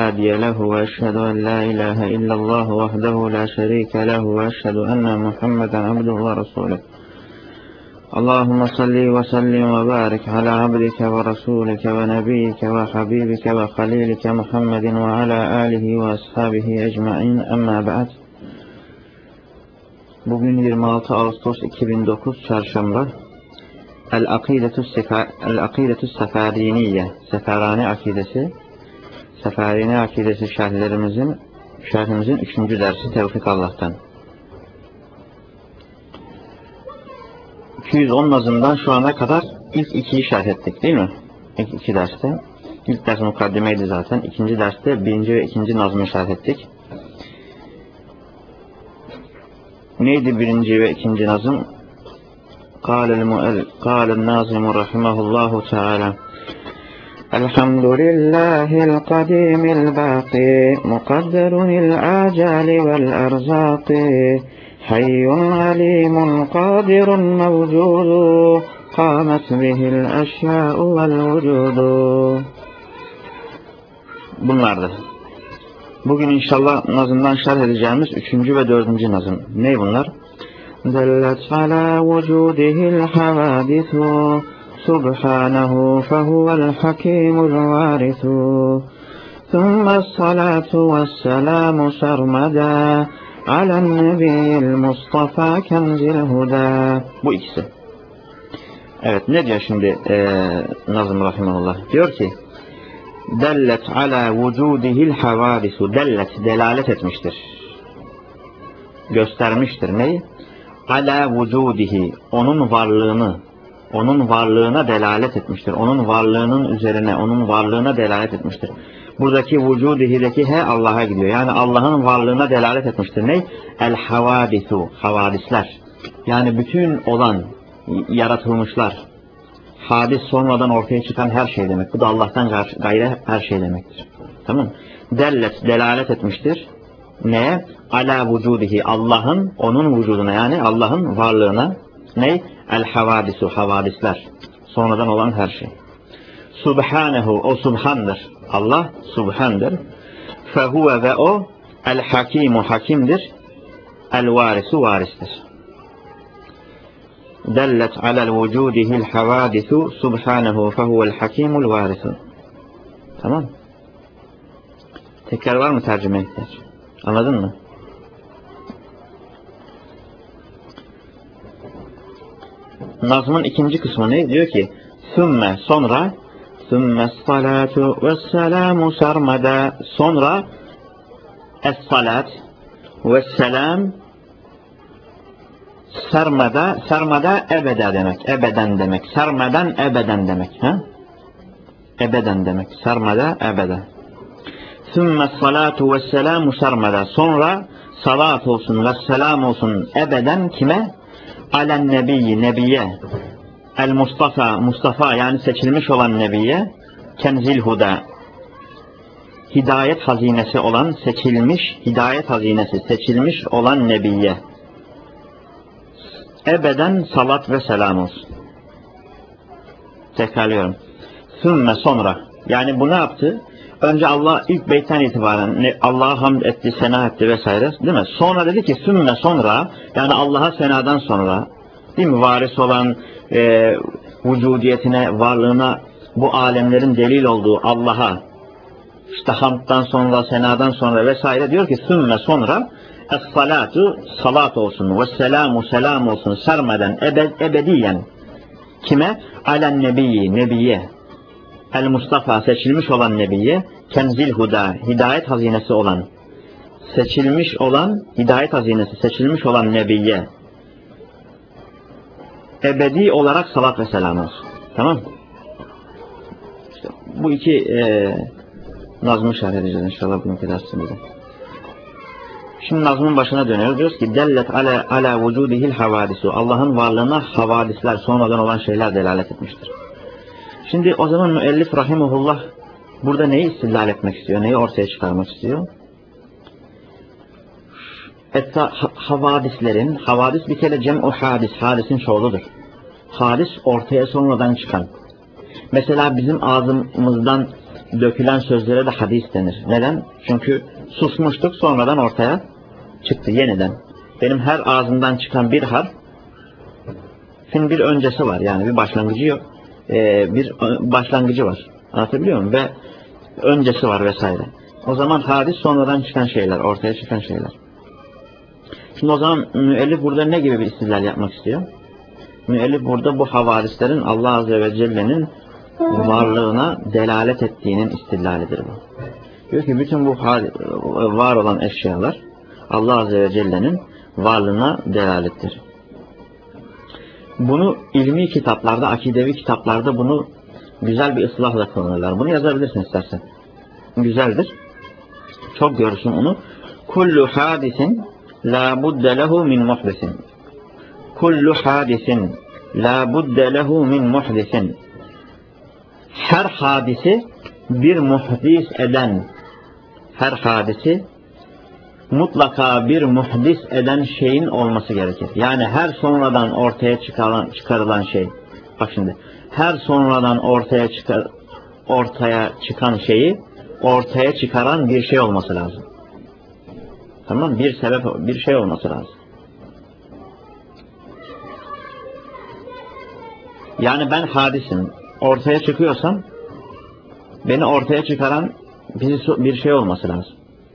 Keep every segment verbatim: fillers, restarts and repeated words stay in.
هادي له وأشهد أن لا إله إلا الله وحده لا شريك له وأشهد أن محمدا عبده ورسوله اللهم صل وسلم وبارك على عبدك ورسولك ونبيك وحبيبك وخليلك محمد وعلى آله وأصحابه أجمعين أما بعد. Bugün yirmi altı Ağustos iki bin dokuz Çarşamba. El-Akidetü Seferiniye, Seferani Akidesi, Seferani Akidesi şerhlerimizin, şerhimizin üçüncü dersi Tevfik Allah'tan. iki yüz on nazımdan şu ana kadar ilk ikiyi şerh ettik değil mi? İlk iki derste. İlk ders mukaddimeydi zaten. İkinci derste birinci ve ikinci nazmı şerh ettik. Neydi birinci ve ikinci nazım? Kâle'l nâzimu rahimahullahu teâlâ. Elhamdülillahil kadîmil bâqî, mukadderunil âcâli vel erzâqî, hayyun alîmun kâdirun mevcûdû, kâmet bihil eşyâ'u vel vücûdû. Bunlardı. Bugün inşallah nazımdan şerh edeceğimiz üçüncü ve dördüncü nazım. Ne bunlar? Dellet ala vücudihil havadisu, subhanahu fehuvel hakimul varisu, thumma salatu vesselamu sermada, alen nebiyil Mustafa kenzil huda. Bu ikisi. Evet, ne diyor şimdi e, Nazım Rahimahullah? Diyor ki, dellet ala vücudihil havadisu, dellet, delalet etmiştir, göstermiştir. Neyi? Ala vücudihi, onun varlığını, onun varlığına delalet etmiştir. Onun varlığının üzerine, onun varlığına delalet etmiştir. Buradaki vücudihi'deki he Allah'a gidiyor. Yani Allah'ın varlığına delalet etmiştir. Ne? El havadisu, havadisler. Yani bütün olan, yaratılmışlar. Hadis sonradan ortaya çıkan her şey demek. Bu da Allah'tan gayrı her şey demektir. Tamam mı? Dellet, delalet etmiştir. Ne? Ala vücudihi, Allah'ın, onun vücuduna, yani Allah'ın varlığına. Ne? El havadisu, havadisler. Sonradan olan her şey. Subhanehu, o subhandır. Allah subhandır. Fehuve, ve o el hakimu, hakimdir. El varisu, varistir. Dellet alel vücudihil havadisu, subhanehu fehuvel hakimul varisu. Tamam. Tekrar var mı tercüme ihtiyaç? Anladın mı? Nazmın ikinci kısmı ne? Diyor ki, sümme, sonra, sümme salatu ve selamu sarmada, sonra es-salat ve selam sarmada, sarmada ebeda demek, ebeden demek, sarmadan ebeden demek, ha? Ebeden demek, sarmada ebeden. Sümme salatu ve selamu sarmada, sonra salat olsun ve selam olsun ebeden kime? Alen nebiyyi, nebiye, el Mustafa, Mustafa yani seçilmiş olan nebiye, kenzil huda, hidayet hazinesi olan, seçilmiş, hidayet hazinesi, seçilmiş olan nebiye. Ebeden salat ve selam olsun. Tekrarlıyorum. Sümme, sonra. Yani bu ne yaptı? Önce Allah ilk beytten itibaren Allah'a hamd etti, sena etti vesaire, değil mi? Sonra dedi ki sümme, sonra, yani Allah'a senadan sonra, değil mi? Varis olan e, vücudiyetine, varlığına, bu alemlerin delil olduğu Allah'a, işte hamddan sonra, senadan sonra vesaire, diyor ki sümme, sonra es-salatu, salat olsun ve selamu, selam olsun, sarmadan, ebed, ebediyen kime? Alen nebiyyi, nebiye, el Mustafa, seçilmiş olan nebiye, kenzil huda, hidayet hazinesi olan, seçilmiş olan, hidayet hazinesi, seçilmiş olan nebiye, ebedi olarak salat ve selam olsun. Tamam. İşte bu iki e, nazmı şerh edeceğiz inşallah bugünkü dersimizde. Şimdi nazmın başına dönüyoruz. Diyoruz ki dellet ala, ala vücudihil havadisu, Allah'ın varlığına havadisler, sonradan olan şeyler delalet etmiştir. Şimdi o zaman müellif rahimahullah burada neyi istidlal etmek istiyor? Neyi ortaya çıkarmak istiyor? Hatta havadislerin, havadis bir kere cem'u hadis, hadisin çoğuludur. Hadis ortaya sonradan çıkan. Mesela bizim ağzımızdan dökülen sözlere de hadis denir. Neden? Çünkü susmuştuk, sonradan ortaya çıktı yeniden. Benim her ağzımdan çıkan bir harf şimdi bir öncesi var. Yani bir başlangıcı yok. Ee, bir başlangıcı var. Anlatabiliyor muyum? Ve öncesi var vesaire. O zaman hadis sonradan çıkan şeyler, ortaya çıkan şeyler. Şimdi o zaman müellif burada ne gibi bir istidlal yapmak istiyor? Müellif burada bu havadislerin Allah Azze ve Celle'nin varlığına delalet ettiğinin istidlalidir bu. Diyor ki bütün bu var olan eşyalar Allah Azze ve Celle'nin varlığına delalettir. Bunu ilmi kitaplarda, akidevi kitaplarda bunu güzel bir ıslahla kullanırlar. Bunu yazabilirsin istersen. Güzeldir. Çok görürsün onu. Kullu hadisin la budde lehu min muhdisin. Kullu hadisin la budde lehu min muhdisin. Her hadisi bir muhdis eden, her hadisi mutlaka bir muhdis eden şeyin olması gerekir. Yani her sonradan ortaya çıkarılan, çıkarılan şey. Bak şimdi, her sonradan ortaya çıkar, ortaya çıkan şeyi ortaya çıkaran bir şey olması lazım. Tamam mı? Bir sebep, bir şey olması lazım. Yani ben hadisim. Ortaya çıkıyorsam beni ortaya çıkaran bir, bir şey olması lazım.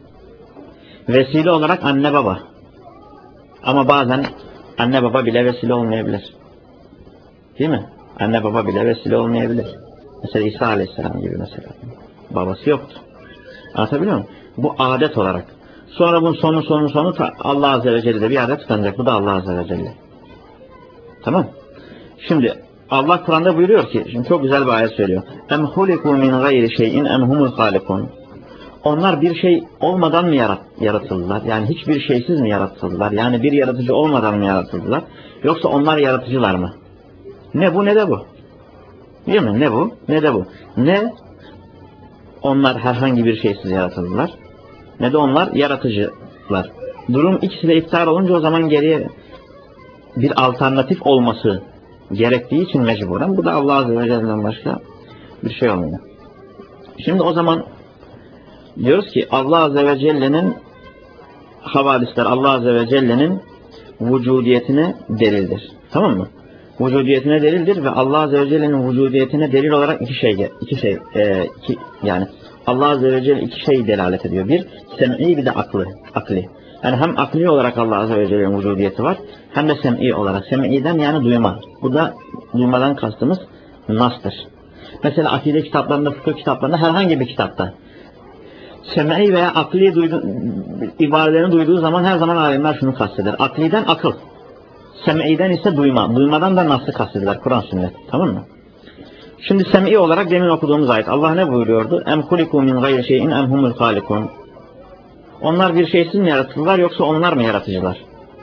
Vesile olarak anne baba. Ama bazen anne baba bile vesile olmayabilir. Değil mi? Anne baba bile vesile olmayabilir. Mesela İsa Aleyhisselam gibi mesela. Babası yoktu. Anlatabiliyor muyum? Bu adet olarak. Sonra bunun sonu sonu sonu Allah Azze ve Celle'de bir adet tıkanacak. Bu da Allah Azze ve Celle. Tamam. Şimdi Allah Kur'an'da buyuruyor ki, şimdi çok güzel bir ayet söylüyor. Em huliku min gayri şeyin em humul halikun. Onlar bir şey olmadan mı yarat yaratıldılar? Yani hiçbir şeysiz mi yaratıldılar? Yani bir yaratıcı olmadan mı yaratıldılar? Yoksa onlar yaratıcılar mı? Ne bu ne de bu. Değil mi? Ne bu ne de bu. Ne onlar herhangi bir şeysiz yaratıldılar, ne de onlar yaratıcılar. Durum ikisi de iptal olunca o zaman geriye bir alternatif olması gerektiği için mecburen. Bu da Allah Azze ve Celle'den başka bir şey olmuyor. Şimdi o zaman diyoruz ki Allah Azze ve Celle'nin havadisler Allah Azze ve Celle'nin vücudiyetine delildir. Tamam mı? Vücudiyetine delildir ve Allah Azze ve Celle'nin vücudiyetine delil olarak iki şey, iki şey, e, iki, yani Allah Azze ve Celle iki şey delalet ediyor. Bir, sem'i bir de aklı, akli. Yani hem akli olarak Allah Azze ve Celle'nin vücudiyeti var, hem de sem'i olarak. Sem'iden yani duyma. Bu da duymadan kastımız nastır. Mesela akide kitaplarında, fıkıh kitaplarında, herhangi bir kitapta sem'i veya akli duydu, ibarelerini duyduğu zaman her zaman alimler şunu kasteder. Akliden akıl. Sem'iden ise duyma. Duymadan da nasıl kastediler? Kur'an sünnet. Tamam mı? Şimdi sem'i olarak demin okuduğumuz ayet. Allah ne buyuruyordu? Em huliku min gayri şeyin em humul halikun. Onlar bir şeysiz mi yaratıldılar yoksa onlar mı yaratıcılar?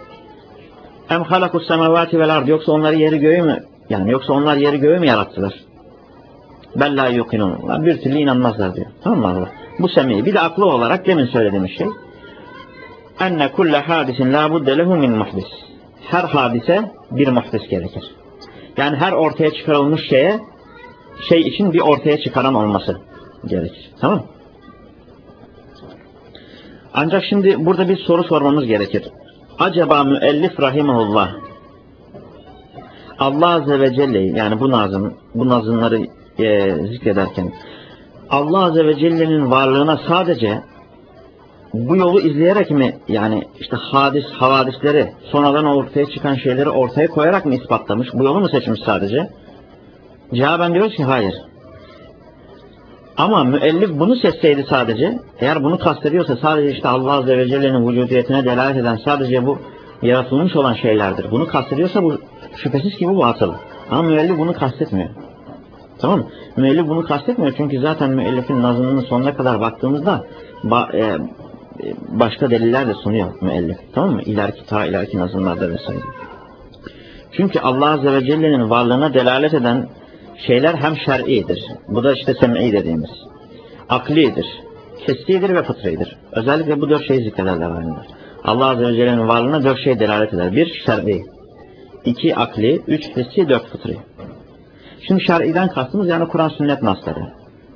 Em halakus semavati vel ard. Yoksa onları yeri göğü mü? Yani yoksa onlar yeri göğü mü yarattılar? Bella yuqinun. Onlar bir türlü inanmazlar diyor. Tamam mı Allah? Bu sem'i. Bir de aklı olarak demin söylediğimiz şey. Enne kulle hadisin la budde lehu min muhdis. Her hadise bir muhdis gerekir. Yani her ortaya çıkarılmış şeye şey için bir ortaya çıkaran olması gerekir. Tamam. Ancak şimdi burada bir soru sormamız gerekir. Acaba müellif rahimahullah Allah Azze ve Celle'yi, yani bu nazım, bu nazımları e, zikrederken Allah Azze ve Celle'nin varlığına sadece bu yolu izleyerek mi, yani işte hadis, havadisleri, sonradan ortaya çıkan şeyleri ortaya koyarak mı ispatlamış? Bu yolu mu seçmiş sadece? Cevaben diyoruz ki hayır. Ama müellif bunu seçseydi sadece, eğer bunu kastediyorsa sadece işte Allah Azze ve Celle'nin vücudiyetine delalet eden sadece bu yaratılmış olan şeylerdir. Bunu kastediyorsa bu şüphesiz ki bu batıl. Ama müellif bunu kastetmiyor. Tamam mı? Müellif bunu kastetmiyor çünkü zaten müellifin nazımının sonuna kadar baktığımızda ba e başka deliller de sunuyor müellif. Tamam mı? İleriki ta ileriki nazımlarda vesaire. Çünkü Allah Azze ve Celle'nin varlığına delalet eden şeyler hem şer'idir. Bu da işte sem'i dediğimiz. Aklidir, hissidir ve fıtridir. Özellikle bu dört şeyi zikrederler alimler. Allah Azze ve Celle'nin varlığına dört şey delalet eder. Bir, şer'i. iki, akli. Üç, hissi. Dört, fıtri. Şimdi şer'iden kastımız yani Kur'an sünnet nasları.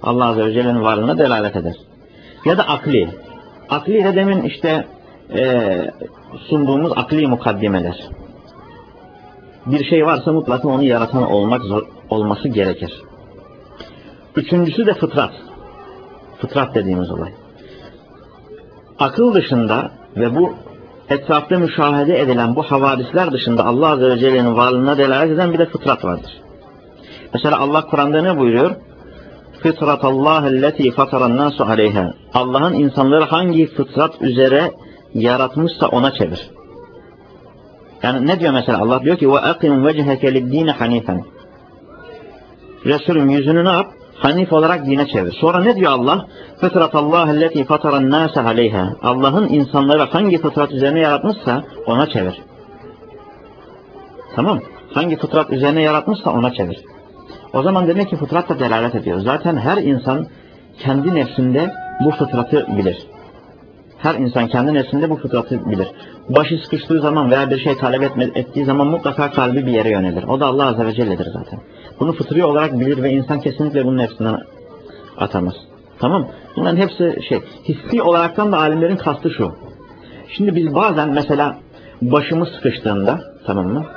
Allah Azze ve Celle'nin varlığına delalet eder. Ya da akli. Akli de demin işte e, sunduğumuz akli mukaddimeler. Bir şey varsa mutlaka onu yaratan olmak zor, olması gerekir. Üçüncüsü de fıtrat. Fıtrat dediğimiz olay. Akıl dışında ve bu etrafta müşahede edilen bu havadisler dışında Allah Azze ve Celle'nin varlığına delalet eden bir de fıtrat vardır. Mesela Allah Kur'an'da ne buyuruyor? Fıtratallâhellezî fataran-nâsu aleyhâ. Allah'ın insanları hangi fıtrat üzere yaratmışsa ona çevir. Yani ne diyor mesela? Allah diyor ki وَاَقِمْ وَجْهَكَ لِلدِّينَ حَن۪يفًا. Resulüm yüzünü ne yap? Hanif olarak dine çevir. Sonra ne diyor Allah? Fıtratallâhellezî fataran-nâse aleyhâ. Allah'ın insanları hangi fıtrat üzerine yaratmışsa ona çevir. Tamam. Hangi fıtrat üzerine yaratmışsa ona çevir. O zaman demek ki fıtrat da delalet ediyor. Zaten her insan kendi nefsinde bu fıtratı bilir. Her insan kendi nefsinde bu fıtratı bilir. Başı sıkıştığı zaman veya bir şey talep etme, ettiği zaman mutlaka kalbi bir yere yönelir. O da Allah Azze ve Celle'dir zaten. Bunu fıtri olarak bilir ve insan kesinlikle bunun nefsinden atamaz. Tamam. Bunların hepsi şey. Hissi olaraktan da alimlerin kastı şu. Şimdi biz bazen mesela başımız sıkıştığında, tamam mı?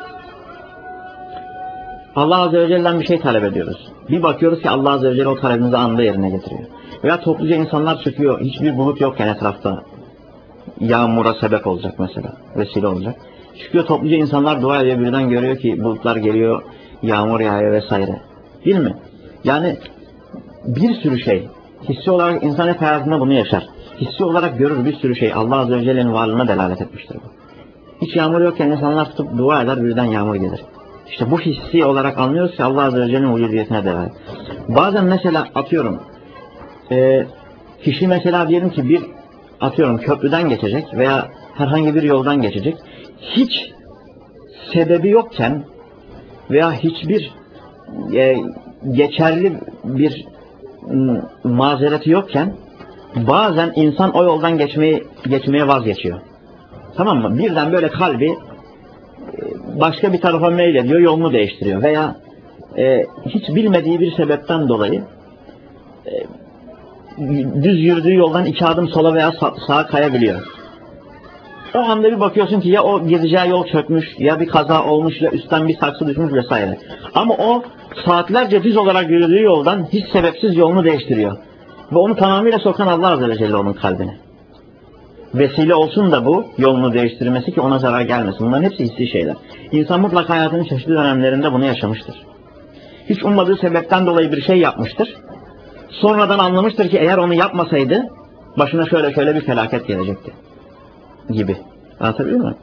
Allah Azze ve Celle'den bir şey talep ediyoruz. Bir bakıyoruz ki Allah Azze ve Celle o talebimizi anında yerine getiriyor. Veya topluca insanlar çıkıyor. Hiçbir bulut yokken etrafta. Yağmura sebep olacak mesela. Vesile olacak. Çıkıyor topluca insanlar dua ediyor. Birden görüyor ki bulutlar geliyor. Yağmur yağıyor vesaire. Değil mi? Yani bir sürü şey. Hissi olarak insan hep hayatında bunu yaşar. Hissi olarak görür bir sürü şey. Allah Azze ve Celle'nin varlığına delalet etmiştir bu. Hiç yağmur yokken insanlar tutup dua eder. Birden yağmur gelir. İşte bu hissi olarak anlıyoruz ki Allah Azze ve Celle'nin vücudiyetine delalet. Bazen mesela atıyorum e, kişi mesela diyelim ki bir atıyorum köprüden geçecek veya herhangi bir yoldan geçecek. Hiç sebebi yokken veya hiçbir e, geçerli bir m, mazereti yokken bazen insan o yoldan geçmeyi geçmeye vazgeçiyor. Tamam mı? Birden böyle kalbi başka bir tarafa meylediyor, yolunu değiştiriyor veya e, hiç bilmediği bir sebepten dolayı e, düz yürüdüğü yoldan iki adım sola veya sağ, sağa kayabiliyor. O anda bir bakıyorsun ki ya o gideceği yol çökmüş, ya bir kaza olmuş, ya üstten bir saksı düşmüş vesaire. Ama o saatlerce düz olarak yürüdüğü yoldan hiç sebepsiz yolunu değiştiriyor. Ve onu tamamıyla sokan Allah Azze ve Celle onun kalbine. Vesile olsun da bu yolunu değiştirmesi ki ona zarar gelmesin. Bunların hepsi hissi şeyler. İnsan mutlaka hayatının çeşitli dönemlerinde bunu yaşamıştır. Hiç ummadığı sebepten dolayı bir şey yapmıştır. Sonradan anlamıştır ki eğer onu yapmasaydı başına şöyle şöyle bir felaket gelecekti. Gibi. Anlatabiliyor muyum?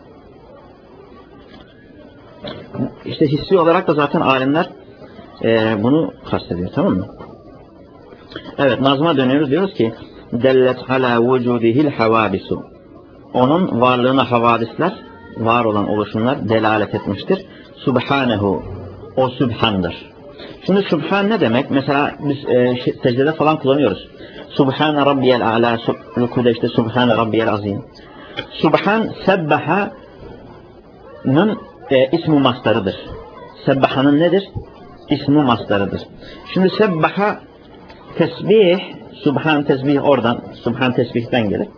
İşte hissi olarak da zaten alimler e, bunu kastediyor. Tamam mı? Evet, nazma dönüyoruz. Diyoruz ki dellet ala vücudihil havadisu. Onun varlığına havadisler, var olan oluşumlar delalet etmiştir. Subhanehu. O Sübhan'dır. Şimdi Sübhan ne demek? Mesela biz e, secdede falan kullanıyoruz. Subhane Rabbiyel A'la, rükuda işte Subhane Rabbiyel Azim. Subhan, Sebbaha'nın e, ismi mastarıdır. Sebbaha'nın nedir? İsmi mastarıdır. Şimdi Sebbaha tesbih, Subhan tesbih oradan, Subhan tesbihten gelir.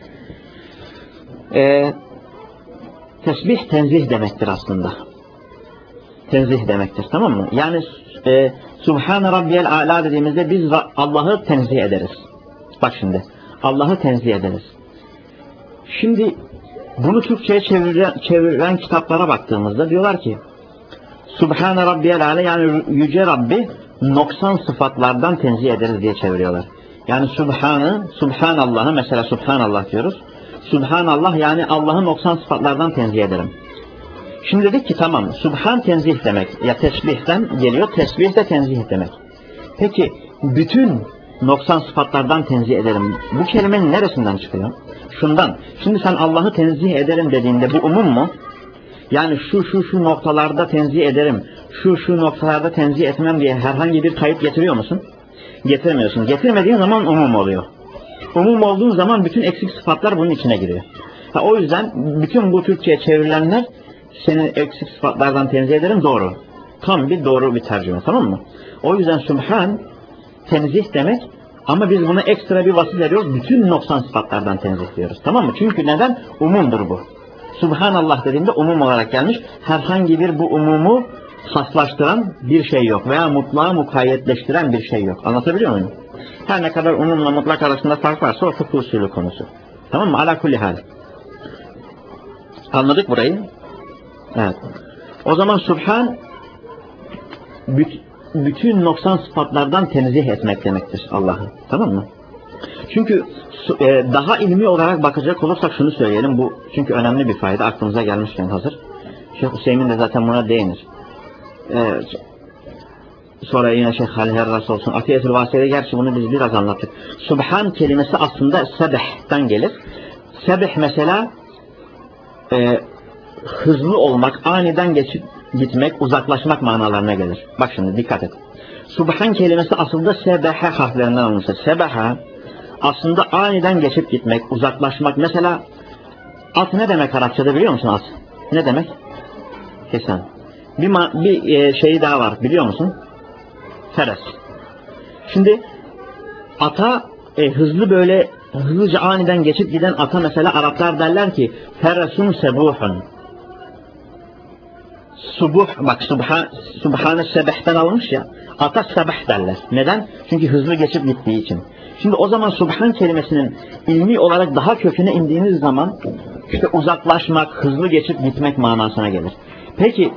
E, tesbih tenzih demektir aslında. Tenzih demektir, tamam mı? Yani e, Subhane Rabbiyel A'la dediğimizde biz Allah'ı tenzih ederiz. Bak şimdi, Allah'ı tenzih ederiz. Şimdi bunu Türkçe'ye çeviren, çeviren kitaplara baktığımızda diyorlar ki Subhane Rabbiyel A'la yani Yüce Rabbi noksan sıfatlardan tenzih ederiz diye çeviriyorlar. Yani Subhan'ı, Subhanallah'ı mesela Subhanallah diyoruz. Subhanallah yani Allah'ı noksan sıfatlardan tenzih ederim. Şimdi dedik ki tamam, Subhan tenzih demek. Ya tesbihten geliyor, tesbih de tenzih demek. Peki bütün noksan sıfatlardan tenzih ederim. Bu kelimenin neresinden çıkıyor? Şundan. Şimdi sen Allah'ı tenzih ederim dediğinde bu umum mu? Yani şu şu şu noktalarda tenzih ederim, şu şu noktalarda tenzih etmem diye herhangi bir kayıt getiriyor musun? Getirmiyorsun. Getirmediğin zaman umum oluyor. Umum olduğu zaman bütün eksik sıfatlar bunun içine giriyor. Ha, o yüzden bütün bu Türkçe'ye çevrilenler seni eksik sıfatlardan tenzih ederim doğru. Tam bir doğru bir tercüme, tamam mı? O yüzden Sübhan tenzih demek. Ama biz buna ekstra bir vasıf veriyoruz. Bütün noksan sıfatlardan tenzih diyoruz. Tamam mı? Çünkü neden? Umumdur bu. Subhanallah dediğimde umum olarak gelmiş. Herhangi bir bu umumu haslaştıran bir şey yok. Veya mutlağı mukayyetleştiren bir şey yok. Anlatabiliyor muyum? Her ne kadar umumla mutlak arasında fark varsa o fıkıh usulü konusu. Tamam mı? Ala kulli hal. Anladık burayı? Evet. O zaman Subhan bütün noksan sıfatlardan tenzih etmek demektir Allah'ı. Tamam mı? Çünkü daha ilmi olarak bakacak olursak şunu söyleyelim. Bu çünkü önemli bir fayda. Aklımıza gelmişken hazır. Şeyh Hüseyin de zaten buna değinir. Ee, sonra yine Şeyh Halil Herras olsun. Atiyetül Vasiye'de gerçi bunu biz biraz anlattık. Subhan kelimesi aslında sebeh'ten gelir. Sebeh mesela e, hızlı olmak, aniden geçip gitmek, uzaklaşmak manalarına gelir. Bak şimdi dikkat et. Subhan kelimesi aslında sebehe harflerinden alınmıştır. Sebehe aslında aniden geçip gitmek, uzaklaşmak. Mesela at ne demek Arapçada biliyor musun at? Ne demek? Kesen. Bir, bir e, şeyi daha var biliyor musun? Feres. Şimdi ata e, hızlı böyle hızlıca aniden geçip giden ata mesela Araplar derler ki feresun sebuhun. Subuh, bak subhan, subhane sebehten almış ya, ata sebeh derler. Neden? Çünkü hızlı geçip gittiği için. Şimdi o zaman subhan kelimesinin ilmi olarak daha köküne indiğiniz zaman işte uzaklaşmak, hızlı geçip gitmek manasına gelir. Peki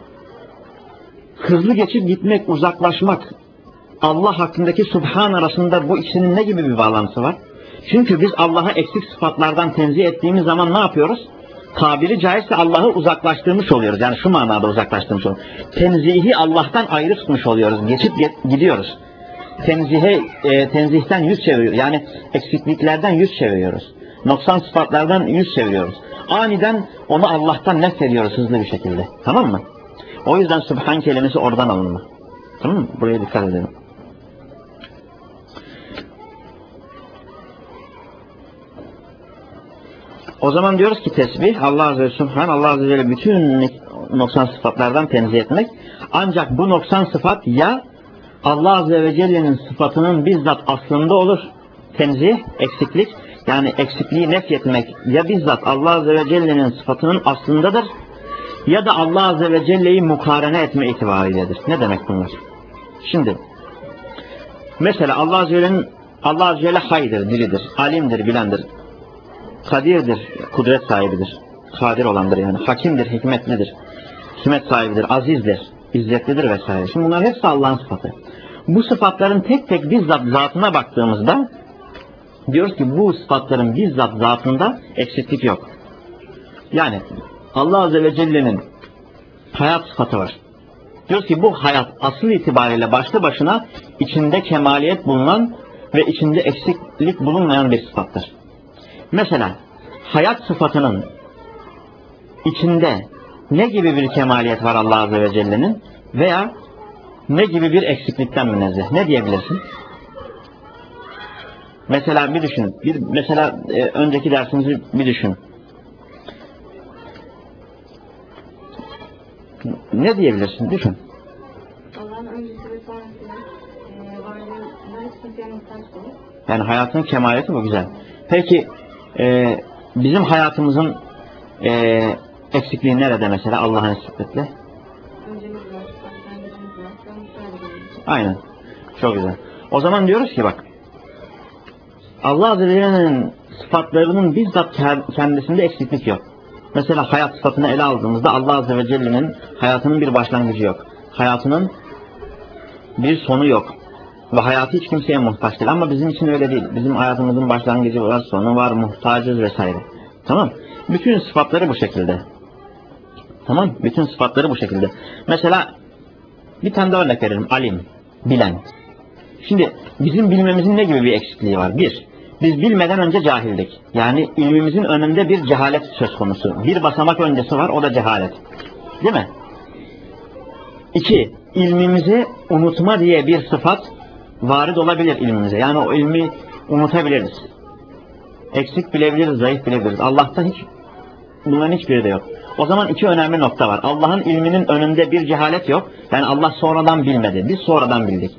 hızlı geçip gitmek, uzaklaşmak Allah hakkındaki subhan arasında bu ikisinin ne gibi bir bağlantısı var? Çünkü biz Allah'a eksik sıfatlardan tenzih ettiğimiz zaman ne yapıyoruz? Tabiri caizse Allah'ı uzaklaştırmış oluyoruz. Yani şu manada uzaklaştırmış oluyoruz. Tenzihi Allah'tan ayrı tutmuş oluyoruz. Geçip gidiyoruz. Tenzihe, e, tenzihten yüz çeviriyoruz. Yani eksikliklerden yüz çeviriyoruz. Noksan sıfatlardan yüz çeviriyoruz. Aniden onu Allah'tan nefrediyoruz hızlı bir şekilde. Tamam mı? O yüzden Subhan kelimesi oradan alınma. Tamam mı? Buraya dikkat edelim. O zaman diyoruz ki tesbih, Allah Azze ve Subhan, Allah Azze ve Celle bütün noksan sıfatlardan tenzih etmek. Ancak bu noksan sıfat ya Allah Azze ve Celle'nin sıfatının bizzat aslında olur. Tenzih, eksiklik. Yani eksikliği nefyetmek ya bizzat Allah Azze ve Celle'nin sıfatının aslındadır ya da Allah Azze ve Celle'yi mukarene etme itibarıyledir. Ne demek bunlar? Şimdi mesela Allah Azze ve Celle'nin Allah Azze ve Celle haydır, diridir, alimdir, bilendir. Kadirdir, kudret sahibidir. Kadir olandır yani. Hakimdir, hikmetlidir. Hikmet sahibidir, azizdir, izzetlidir vesaire. Şimdi bunlar hepsi Allah'ın sıfatı. Bu sıfatların tek tek bizzat zatına baktığımızda diyoruz ki bu sıfatların bizzat zatında eksiklik yok. Yani Allah Azze ve Celle'nin hayat sıfatı var. Diyoruz ki bu hayat asıl itibariyle başlı başına içinde kemaliyet bulunan ve içinde eksiklik bulunmayan bir sıfattır. Mesela hayat sıfatının içinde ne gibi bir kemaliyet var Allah Azze ve Celle'nin veya ne gibi bir eksiklikten münezzeh? Ne diyebilirsin? Mesela bir düşün. Bir, mesela e, önceki dersimizi bir düşün. Ne diyebilirsin? Düşün. Allah'ın öncesi ve sonrası e, varlığında kimseye muhtaç olur. Yani hayatın kemaliyeti bu, güzel. Peki e, bizim hayatımızın e, eksikliği nerede mesela Allah'ın eksiklikle? Öncemiz var, başlangıcımız var, sonrası. Aynen. Çok güzel. O zaman diyoruz ki bak Allah Azze ve Celle'nin sıfatlarının bizzat kendisinde eksiklik yok. Mesela hayat sıfatını ele aldığımızda Allah Azze ve Celle'nin hayatının bir başlangıcı yok. Hayatının bir sonu yok. Ve hayatı hiç kimseye muhtaç değil. Ama bizim için öyle değil. Bizim hayatımızın başlangıcı var, sonu var, muhtacız vesaire. Tamam. Bütün sıfatları bu şekilde. Tamam. Bütün sıfatları bu şekilde. Mesela bir tane daha örnek verelim. Alim, bilen. Şimdi bizim bilmemizin ne gibi bir eksikliği var? Bir, biz bilmeden önce cahildik. Yani ilmimizin önünde bir cehalet söz konusu. Bir basamak öncesi var, o da cehalet. Değil mi? İki, ilmimizi unutma diye bir sıfat varid olabilir ilmimize. Yani o ilmi unutabiliriz. Eksik bilebiliriz, zayıf bilebiliriz. Allah'ta hiç, bunların hiçbiri de yok. O zaman iki önemli nokta var. Allah'ın ilminin önünde bir cehalet yok. Yani Allah sonradan bilmedi. Biz sonradan bildik.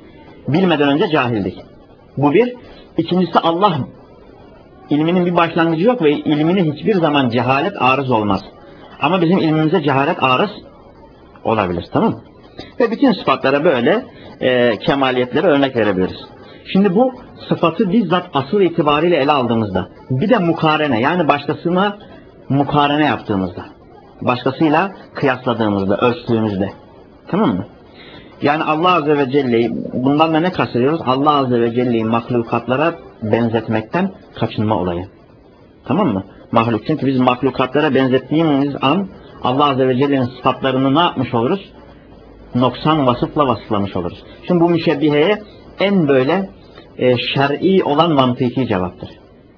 Bilmeden önce cahildik. Bu bir. İkincisi Allah ilminin bir başlangıcı yok ve ilmine hiçbir zaman cehalet arız olmaz. Ama bizim ilmimize cehalet arız olabilir. Tamam mı? Ve bütün sıfatlara böyle e, kemaliyetlere örnek verebiliriz. Şimdi bu sıfatı bizzat asıl itibariyle ele aldığımızda, bir de mukarene, yani başkasına mukarene yaptığımızda, başkasıyla kıyasladığımızda, ölçtüğümüzde, tamam mı? Yani Allah Azze ve Celle'yi, bundan da ne kastediyoruz? Allah Azze ve Celle'yi mahlukatlara benzetmekten kaçınma olayı. Tamam mı? Mahluk. Çünkü biz mahlukatlara benzettiğimiz an Allah Azze ve Celle'nin sıfatlarını ne yapmış oluruz? Noksan vasıfla vasıflamış oluruz. Şimdi bu müşebbiheye en böyle e, şer'i olan mantıki cevaptır.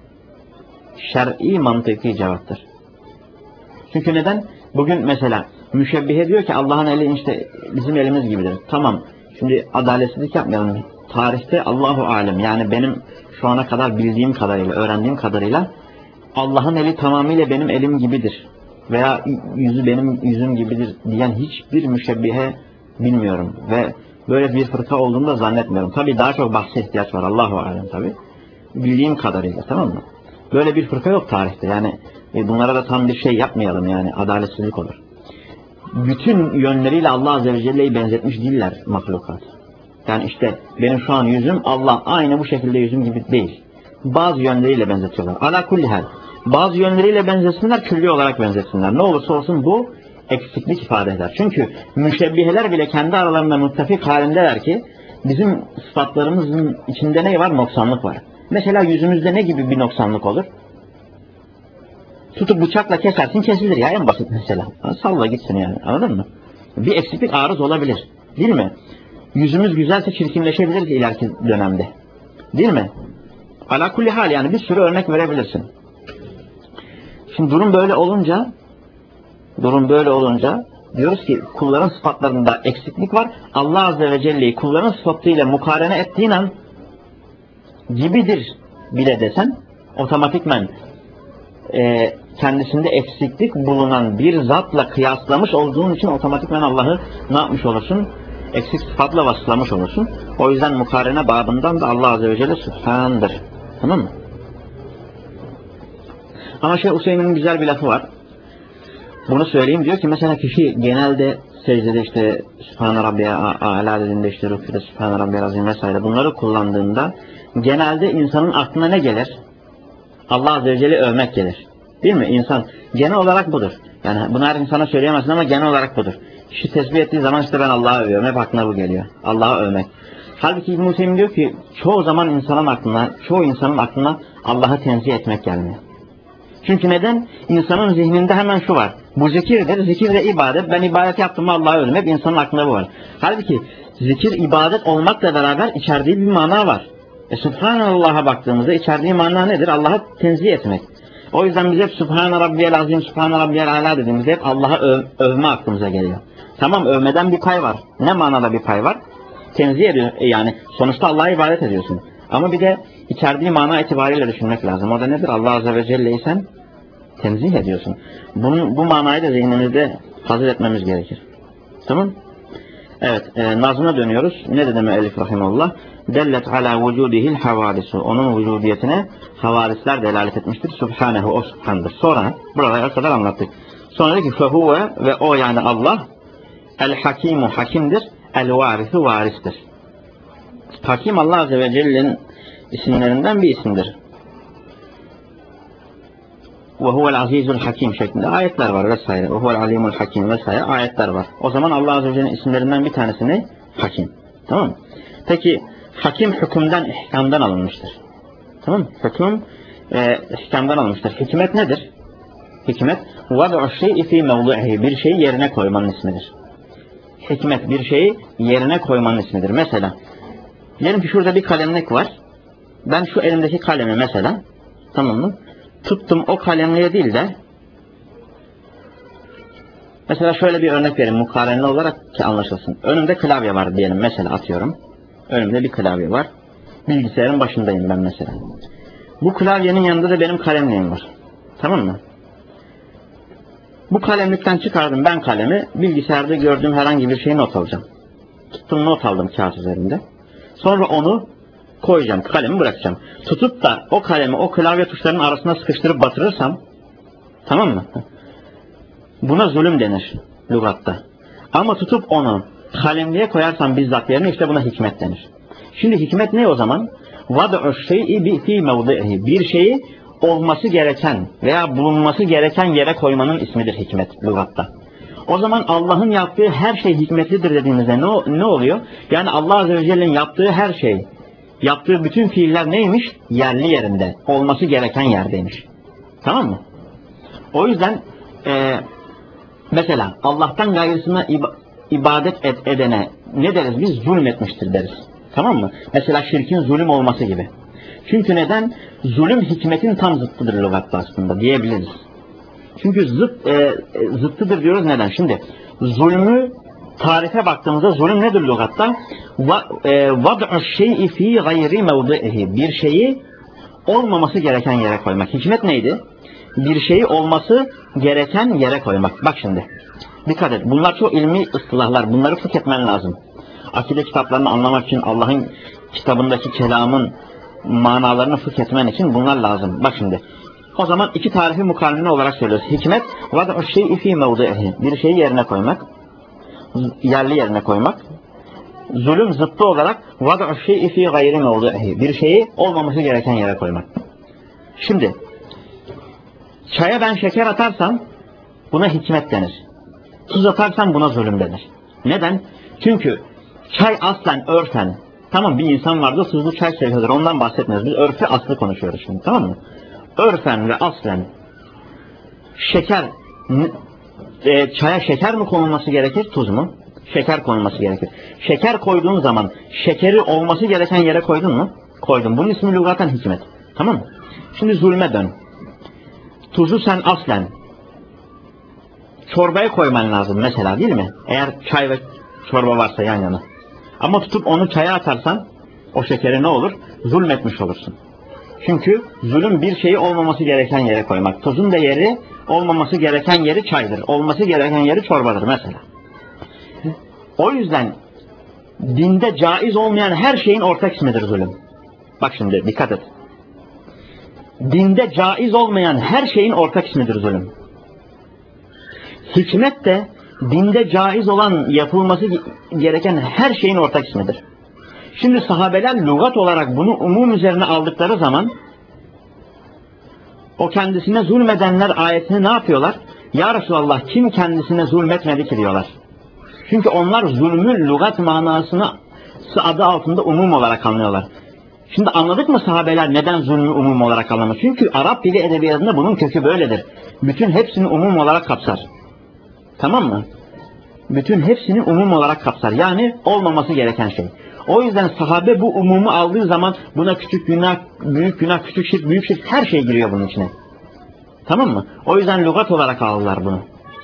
Şer'i mantıki cevaptır. Çünkü neden? Bugün mesela müşebbihe diyor ki Allah'ın eli işte bizim elimiz gibidir. Tamam. Şimdi adaletsizlik yapmayalım. Tarihte Allahu alem, yani benim şu ana kadar bildiğim kadarıyla, öğrendiğim kadarıyla Allah'ın eli tamamıyla benim elim gibidir veya yüzü benim yüzüm gibidir diyen hiçbir müşebbihe bilmiyorum ve böyle bir fırka olduğunu da zannetmiyorum. Tabii daha çok bahse ihtiyaç var, Allahu alem tabii. Bildiğim kadarıyla, tamam mı? Böyle bir fırka yok tarihte. Yani e, bunlara da tam bir şey yapmayalım, yani adaletsizlik olur. Bütün yönleriyle Allah Azze ve Celle'yi benzetmiş değiller mahlukat. Yani işte benim şu an yüzüm Allah aynı bu şekilde yüzüm gibi değil. Bazı yönleriyle benzetiyorlar. Ala kulli hal. Bazı yönleriyle benzetsinler, külli olarak benzetsinler. Ne olursa olsun bu eksiklik ifade eder. Çünkü müşebbiheler bile kendi aralarında muttefik halindeler ki bizim sıfatlarımızın içinde ne var? Noksanlık var. Mesela yüzümüzde ne gibi bir noksanlık olur? Tutup bıçakla kesersin, kesilir ya, en basit mesela. Salla gitsin yani, anladın mı? Bir eksiklik arız olabilir, değil mi? Yüzümüz güzelse çirkinleşebilir ileriki dönemde, değil mi? Ala kulli hal, yani bir sürü örnek verebilirsin. Şimdi durum böyle olunca, durum böyle olunca diyoruz ki kulların sıfatlarında eksiklik var. Allah Azze ve Celle'yi kulların sıfatıyla mukarene ettiğin an gibidir bile desen otomatikmen e, kendisinde eksiklik bulunan bir zatla kıyaslamış olduğun için otomatikmen Allah'ı ne yapmış olursun? Eksik sıfatla vasıflamış olursun. O yüzden mukarene babından da Allah Azze ve Celle Sübhan'dır. Tamam mı? Ama Şeyh Hüseyin'in güzel bir lafı var. Bunu söyleyeyim, diyor ki mesela kişi genelde secdede işte Sübhane Rabbiye A'la dediğinde, işte rükûde Sübhane Rabbiye Azim vesaire bunları kullandığında genelde insanın aklına ne gelir? Allah Azze ve Celle övmek gelir. Değil mi? İnsan genel olarak budur. Yani bunu her insana söyleyemezsin ama genel olarak budur. Kişi tesbih ettiği zaman işte ben Allah'ı övüyorum. Hep aklına bu geliyor. Allah'ı övmek. Halbuki İbn-i Hüseyin diyor ki çoğu zaman insanın aklına, çoğu insanın aklına Allah'ı tenzih etmek gelmiyor. Çünkü neden? İnsanın zihninde hemen şu var. Bu zikirdir. Zikir de ibadet. Ben ibadet yaptım mı Allah'ı övdüm. Hep insanın aklında bu var. Halbuki zikir ibadet olmakla beraber içerdiği bir mana var. E Subhanallah'a baktığımızda içerdiği mana nedir? Allah'ı tenzih etmek. O yüzden biz hep Subhane Rabbiyel Azim, Subhane Rabbiyel Ala dediğimizde hep Allah'ı öv, övme aklımıza geliyor. Tamam, övmeden bir pay var. Ne manada bir pay var? Tenzih ediyor. Yani sonuçta Allah'a ibadet ediyorsun. Ama bir de içerdiği mana itibariyle düşünmek lazım. O da nedir? Allah Azze ve Celle'yi sen tenzih ediyorsun. Bunun, bu manayı da zihnimizde hazır etmemiz gerekir. Tamam? Evet, e, nazmına dönüyoruz. Ne dedi müellif rahimahullah? Dellet ala vücudihil havadisu. Onun vücudiyetine havadisler delalet etmiştir. Subhanehu, o subhandır. Sonra, buraya kadar anlattık. Sonra dedi ki fehuve, ve o yani Allah, el hakimu hakimdir, el varisu varistir. Hakim Allah Azze ve Celle'nin isimlerinden bir isimdir. Ve huvel azizul hakim şeklinde ayetler var vesaire. Ve huvel alimul hakim vesaire ayetler var. O zaman Allah Azze ve Celle'nin isimlerinden bir tanesi ne? Hakim. Tamam mı? Peki hakim hükümden, ihkamdan alınmıştır. Tamam mı? Hüküm e, ihkamdan alınmıştır. Hikmet nedir? Hikmet vad'u şey'i fî mevdu'ihi, bir şeyi yerine koymanın ismidir. Hikmet bir şeyi yerine koymanın ismidir. Mesela diyelim ki şurada bir kalemlik var. Ben şu elimdeki kalemi mesela, tamam mı? Tuttum o kalemliğe değil de mesela şöyle bir örnek vereyim mukarenli olarak ki anlaşılsın. Önümde klavye var diyelim mesela, atıyorum. Önümde bir klavye var. Bilgisayarın başındayım ben mesela. Bu klavyenin yanında da benim kalemliğim var. Tamam mı? Bu kalemlikten çıkardım ben kalemi. Bilgisayarda gördüğüm herhangi bir şeyi not alacağım. Tuttum, not aldım kağıt üzerinde. Sonra onu koyacağım, kalemi bırakacağım. Tutup da o kalemi o klavye tuşlarının arasına sıkıştırıp batırırsam, tamam mı? Buna zulüm denir lügatta. Ama tutup onu kalemliğe koyarsam bizzat yerine, işte buna hikmet denir. Şimdi hikmet ne o zaman? وَدْعُ الشَّيْءِ فِي مَوْضِعِهِ Bir şeyi olması gereken veya bulunması gereken yere koymanın ismidir hikmet lügatta. O zaman Allah'ın yaptığı her şey hikmetlidir dediğimizde ne, ne oluyor? Yani Allah Azze ve Celle'nin yaptığı her şey, yaptığı bütün fiiller neymiş? Yerli yerinde, olması gereken yerdeymiş. Tamam mı? O yüzden e, mesela Allah'tan gayrısına iba, ibadet et, edene ne deriz? Biz zulmetmiştir deriz. Tamam mı? Mesela şirkin zulüm olması gibi. Çünkü neden? Zulüm hikmetin tam zıttıdır lügatta aslında diyebiliriz. Çünkü zıt, e, zıttıdır diyoruz neden? Şimdi zulmü tarife baktığımızda zulüm nedir lügatta? وَضْعُ الشَّيْءِ ف۪ي غَيْرِ مَوْضِعِهِ Bir şeyi olmaması gereken yere koymak. Hikmet neydi? Bir şeyi olması gereken yere koymak. Bak şimdi. Dikkat et. Bunlar çok ilmi ıstılahlar. Bunları fıkh etmen lazım. Akide kitaplarını anlamak için, Allah'ın kitabındaki kelamın manalarını fıkh etmen için bunlar lazım. Bak şimdi. O zaman iki tarifi mukarene olarak söylüyoruz. Hikmet وَضْعُ الشَّيْءِ ف۪ي مَوْضِعِهِ Bir şeyi yerine koymak. Yerli yerine koymak. Zulüm zıttı olarak وَضْعُ الشَّيْءِ ف۪ي غَيْرِ مَوْضِعِهِ Bir şeyi olmaması gereken yere koymak. Şimdi çaya ben şeker atarsam buna hikmet denir. Tuz atarsam buna zulüm denir. Neden? Çünkü çay aslen örfen, tamam, bir insan vardır tuzlu çay seviyordur, ondan bahsetmiyoruz. Biz örfü aslı konuşuyoruz şimdi, tamam mı? Örfen ve aslen şeker, e, çaya şeker mi konulması gerekir, tuz mu? Şeker konulması gerekir. Şeker koyduğun zaman şekeri olması gereken yere koydun mu? Koydum. Bunun ismi lügaten hikmet. Tamam mı? Şimdi zulme dön. Tuzu sen aslen çorbaya koyman lazım mesela, değil mi? Eğer çay ve çorba varsa yan yana. Ama tutup onu çaya atarsan o şekeri ne olur? Zulmetmiş olursun. Çünkü zulüm bir şeyi olmaması gereken yere koymak. Tuzun da yeri olmaması gereken yeri çaydır. Olması gereken yeri çorbadır mesela. O yüzden dinde caiz olmayan her şeyin ortak ismidir zulüm. Bak şimdi dikkat et. Dinde caiz olmayan her şeyin ortak ismidir zulüm. Hikmet de dinde caiz olan, yapılması gereken her şeyin ortak ismidir. Şimdi sahabeler lügat olarak bunu umum üzerine aldıkları zaman o kendisine zulmedenler ayetini ne yapıyorlar? Ya Resulallah, kim kendisine zulmetmedi ki diyorlar. Çünkü onlar zulmü lügat manasını adı altında umum olarak anlıyorlar. Şimdi anladık mı sahabeler neden zulmü umum olarak anlamış? Çünkü Arap dili edebiyatında bunun kökü böyledir. Bütün hepsini umum olarak kapsar. Tamam mı? Bütün hepsini umum olarak kapsar. Yani olmaması gereken şey. O yüzden sahabe bu umumu aldığı zaman buna küçük günah, büyük günah, küçük şirk, büyük şirk, her şey giriyor bunun içine. Tamam mı? O yüzden lügat olarak aldılar bunu.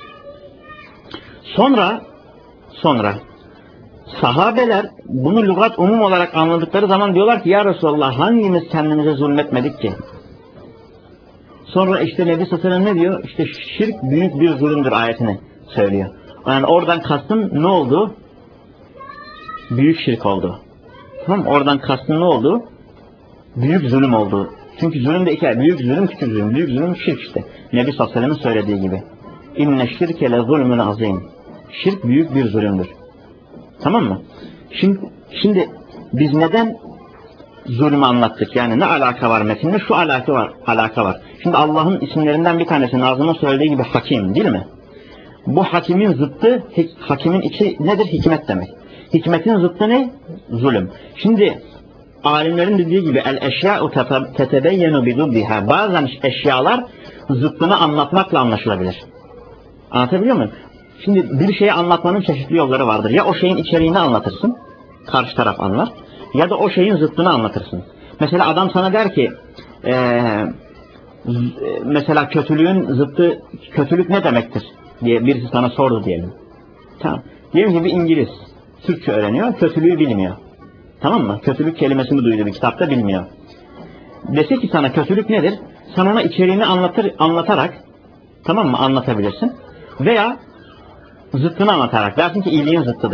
Sonra sonra sahabeler bunu lügat umum olarak anladıkları zaman diyorlar ki ya Resulallah, hangimiz kendimize zulmetmedik ki? Sonra işte Nebi Sallallahu aleyhi ve sellem ne diyor? İşte şirk büyük bir zulümdür ayetini söylüyor. Yani oradan kastın ne oldu? Büyük şirk oldu. Tamam, oradan kastın ne oldu? Büyük zulüm oldu. Çünkü zulüm de iki, büyük zulüm, küçük zulüm. Büyük zulüm şirk işte. Nebi Sallallahu aleyhi ve sellem'in söylediği gibi. İnne şirke le zulmün azim. Şirk büyük bir zulümdür. Tamam mı? Şimdi, şimdi biz neden zulmü anlattık? Yani ne alaka var metinde? Şu alaka var. Alaka var. Şimdi Allah'ın isimlerinden bir tanesi Nazım'ın söylediği gibi hakim, değil mi? Bu hakimin zıttı, hakimin içi nedir? Hikmet demek. Hikmetin zıttı ne? Zulüm. Şimdi alimlerin dediği gibi el eşya'u tetebeyyenu bidubbiha. Bazen eşyalar zıttını anlatmakla anlaşılabilir. Anlatabiliyor muyum? Şimdi bir şeyi anlatmanın çeşitli yolları vardır. Ya o şeyin içeriğini anlatırsın, karşı taraf anlar, ya da o şeyin zıttını anlatırsın. Mesela adam sana der ki, ee, mesela kötülüğün zıttı, kötülük ne demektir diye birisi sana sordu diyelim. Tamam. Diyelim ki bir İngiliz Türkçe öğreniyor, kötülüğü bilmiyor. Tamam mı? Kötülük kelimesini duyduğu bir kitapta bilmiyor. Dese ki sana kötülük nedir? Sen ona içeriğini anlatır, anlatarak, tamam mı, anlatabilirsin. Veya zıttını anlatarak dersin ki iyiliğin zıttıdır.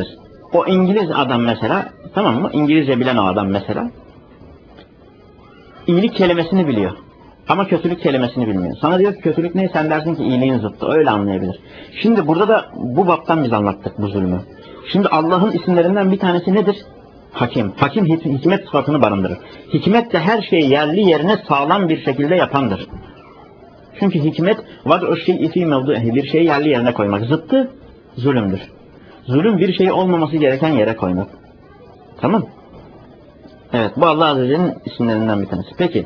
o İngiliz adam mesela, tamam mı? İngilizce bilen o adam mesela iyilik kelimesini biliyor. Ama kötülük kelimesini bilmiyor. Sana diyor ki kötülük ne? Sen dersin ki iyiliğin zıttı. Öyle anlayabilir. Şimdi burada da bu baptan biz anlattık bu zulmü. Şimdi Allah'ın isimlerinden bir tanesi nedir? Hakim. Hakim hikmet sıfatını barındırır. Hikmet de her şeyi yerli yerine sağlam bir şekilde yapandır. Çünkü hikmet var o şey ifi mevduhi, bir şeyi yerli yerine koymak. Zıttı zulümdür. Zulüm bir şeyi olmaması gereken yere koymak. Tamam? Evet, bu Allah Azze ve Celle'nin isimlerinden bir tanesi. Peki.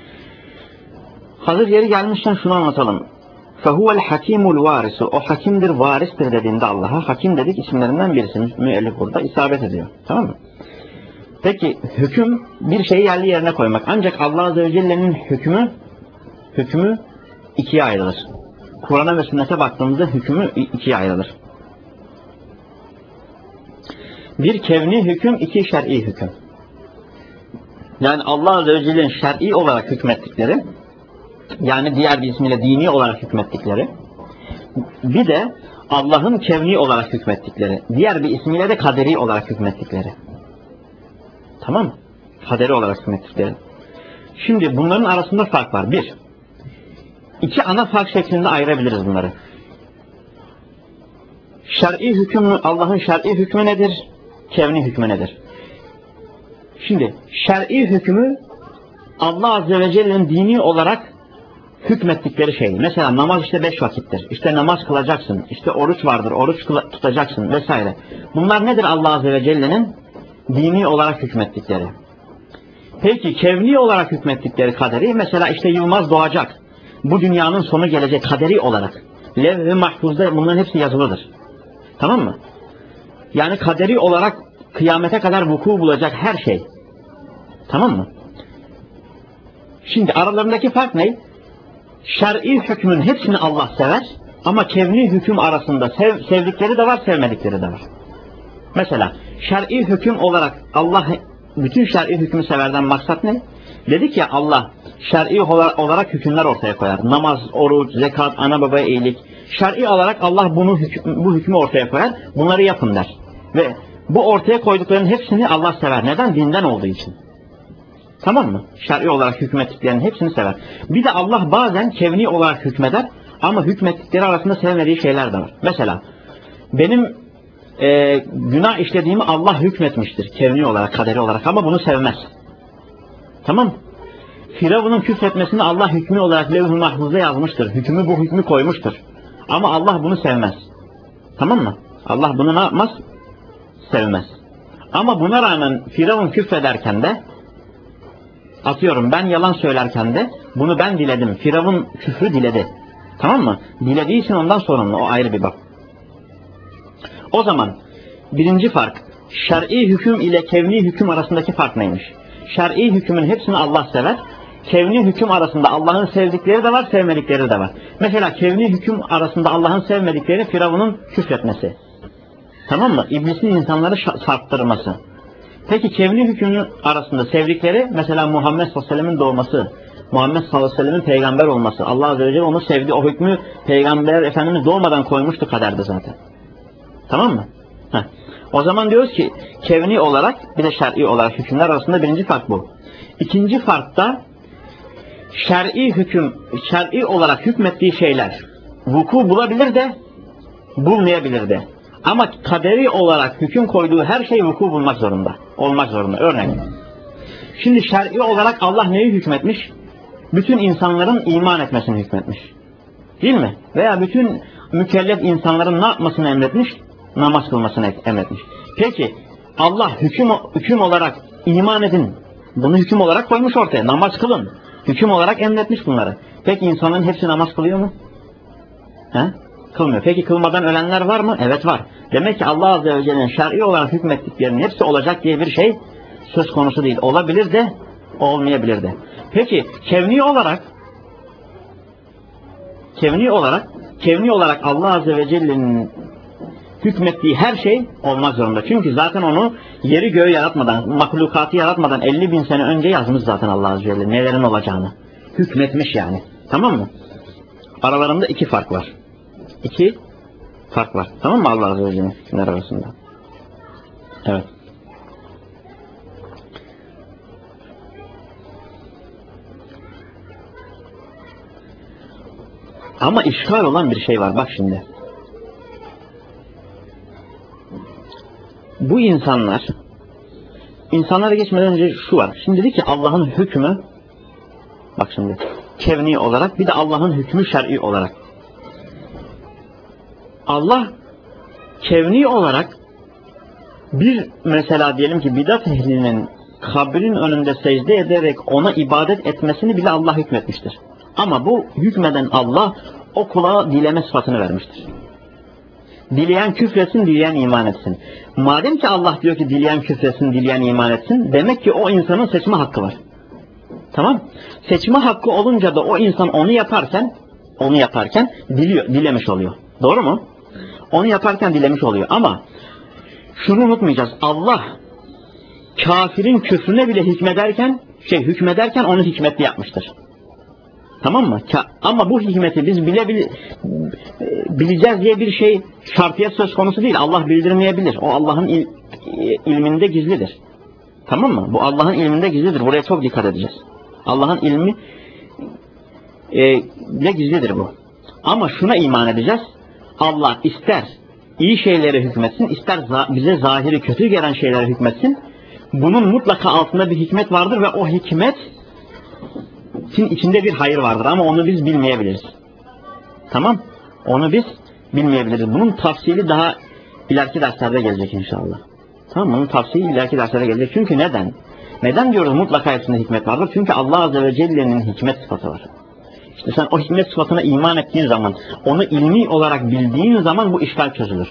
Hazır yeri gelmişken şunu anlatalım. فَهُوَ الْحَكِيمُ الْوَارِسُ O hakimdir, varistir dediğinde Allah'a, hakim dedik isimlerinden birisi. Müellif burada isabet ediyor. Tamam mı? Peki, hüküm bir şeyi yerli yerine koymak. Ancak Allah Azze ve Celle'nin hükmü, hükmü ikiye ayrılır. Kur'an'a ve sünnete baktığımızda hükmü ikiye ayrılır. Bir kevni hüküm, iki şer'i hüküm. Yani Allah Azze ve Celle'nin şer'i olarak hükmettikleri, yani diğer bir ismiyle dini olarak hükmettikleri, bir de Allah'ın kevni olarak hükmettikleri, diğer bir ismiyle de kaderi olarak hükmettikleri. Tamam mı? Kaderi olarak hükmettikleri. Şimdi bunların arasında fark var. Bir, iki ana fark şeklinde ayırabiliriz bunları. Şer'i hüküm, Allah'ın şer'i hükmü nedir? Kevni hükmü nedir? Şimdi şer'i hükmü Allah Azze ve Celle'nin dini olarak hükmettikleri şey. Mesela namaz işte beş vakittir. İşte namaz kılacaksın. İşte oruç vardır. Oruç tutacaksın vesaire. Bunlar nedir Allah Azze ve Celle'nin dini olarak hükmettikleri? Peki kevni olarak hükmettikleri kaderi, mesela işte Yılmaz doğacak. Bu dünyanın sonu gelecek kaderi olarak. Levh-i Mahfuz'da bunların hepsi yazılıdır. Tamam mı? Yani kaderi olarak kıyamete kadar vuku bulacak her şey. Tamam mı? Şimdi aralarındaki fark ne? Şer'i hükmün hepsini Allah sever ama kevni hüküm arasında sev, sevdikleri de var, sevmedikleri de var. Mesela şer'i hüküm olarak Allah bütün şer'i hükmü severden maksat ne? Dedik ya Allah şer'i olarak hükümler ortaya koyar. Namaz, oruç, zekat, ana babaya iyilik. Şer'i olarak Allah bunu bu hükmü ortaya koyar. Bunları yapın der. Ve bu ortaya koyduklarının hepsini Allah sever. Neden? Dinden olduğu için. Tamam mı? Şer'i olarak hükmettiklerinin hepsini sever. Bir de Allah bazen kevni olarak hükmeder ama hükmettikleri arasında sevmediği şeyler de var. Mesela benim e, günah işlediğimi Allah hükmetmiştir. Kevni olarak, kaderi olarak ama bunu sevmez. Tamam mı? Firavun'un küfretmesini Allah hükmü olarak Levh-i Mahfuz'da yazmıştır. Hükmü bu hükmü koymuştur. Ama Allah bunu sevmez. Tamam mı? Allah bunu ne yapmaz? Sevmez. Ama buna rağmen Firavun küfrederken de atıyorum ben yalan söylerken de bunu ben diledim. Firavun küfrü diledi. Tamam mı? Dilediği için ondan sorumlu. O ayrı bir bak. O zaman birinci fark şer'i hüküm ile kevni hüküm arasındaki fark neymiş? Şer'i hükümün hepsini Allah sever. Kevni hüküm arasında Allah'ın sevdikleri de var, sevmedikleri de var. Mesela kevni hüküm arasında Allah'ın sevmedikleri Firavun'un küfretmesi. Tamam mı? İblisin insanları sarktırması. Peki kevni hükmün arasında sevdikleri mesela Muhammed sallallahu aleyhi ve sellem'in doğması, Muhammed sallallahu aleyhi ve sellem'in peygamber olması. Allah Azze ve Celle onu sevdi. O hükmü peygamber Efendimiz doğmadan koymuştu kaderde zaten. Tamam mı? Heh. O zaman diyoruz ki kevni olarak bir de şer'i olarak hükümler arasında birinci fark bu. İkinci fark da şer'i hüküm, şer'i olarak hükmettiği şeyler vuku bulabilir de bulmayabilir de. Ama kaderi olarak hüküm koyduğu her şey vuku bulmak zorunda. Olmak zorunda. Örnek. Şimdi şer'i olarak Allah neyi hükmetmiş? Bütün insanların iman etmesini hükmetmiş. Değil mi? Veya bütün mükellef insanların ne yapmasını emretmiş? Namaz kılmasını emretmiş. Peki Allah hüküm, hüküm olarak iman edin. Bunu hüküm olarak koymuş ortaya. Namaz kılın. Hüküm olarak emretmiş bunları. Peki insanların hepsi namaz kılıyor mu? He? Kılmıyor. Peki kılmadan ölenler var mı? Evet var. Demek ki Allah Azze ve Celle'nin şer'i olarak hükmettiklerinin hepsi olacak diye bir şey söz konusu değil. Olabilir de olmayabilir de. Peki kevni olarak kevni olarak kevni olarak Allah Azze ve Celle'nin hükmettiği her şey olmak zorunda. Çünkü zaten onu yeri göğü yaratmadan, mahlukatı yaratmadan elli bin sene önce yazmış zaten Allah Azze ve Celle nelerin olacağını. Hükmetmiş yani. Tamam mı? Aralarında iki fark var. İki fark var. Tamam mı Allah Azze ve Celle'nin hükümler arasında? Evet. Ama işgal olan bir şey var. Bak şimdi. Bu insanlar, insanlara geçmeden önce şu var. Şimdi dedi ki Allah'ın hükmü, bak şimdi, kevni olarak, bir de Allah'ın hükmü şer'i olarak. Allah kevni olarak bir, mesela diyelim ki bidat ehlinin kabrin önünde secde ederek ona ibadet etmesini bile Allah hükmetmiştir. Ama bu hükmeden Allah o kula dileme sıfatını vermiştir. Dileyen küfretsin, dileyen iman etsin. Madem ki Allah diyor ki dileyen küfretsin, dileyen iman etsin, demek ki o insanın seçme hakkı var. Tamam? Seçme hakkı olunca da o insan onu yaparken, onu yaparken diliyor, dilemiş oluyor. Doğru mu? Onu yaparken dilemiş oluyor. Ama şunu unutmayacağız. Allah kafirin küfrüne bile hükmederken, şey hükmederken onu hikmetli yapmıştır. Tamam mı? Ama bu hikmeti biz bile bile, bileceğiz diye bir şey şartiyet söz konusu değil. Allah bildirmeyebilir. O Allah'ın il, ilminde gizlidir. Tamam mı? Bu Allah'ın ilminde gizlidir. Buraya çok dikkat edeceğiz. Allah'ın ilmi e, de gizlidir bu. Ama şuna iman edeceğiz. Allah ister iyi şeylere hükmetsin, ister bize zahiri kötü gelen şeylere hükmetsin. Bunun mutlaka altında bir hikmet vardır ve o hikmet içinde bir hayır vardır ama onu biz bilmeyebiliriz. Tamam? Onu biz bilmeyebiliriz. Bunun tafsili daha ileriki derslerde gelecek inşallah. Tamam mı? Bunun tafsili ileriki derslerde gelecek. Çünkü neden? Neden diyoruz mutlaka hepsinde hikmet vardır? Çünkü Allah Azze ve Celle'nin hikmet sıfatı var. İşte sen o hikmet sıfatına iman ettiğin zaman, onu ilmi olarak bildiğin zaman bu işgal çözülür.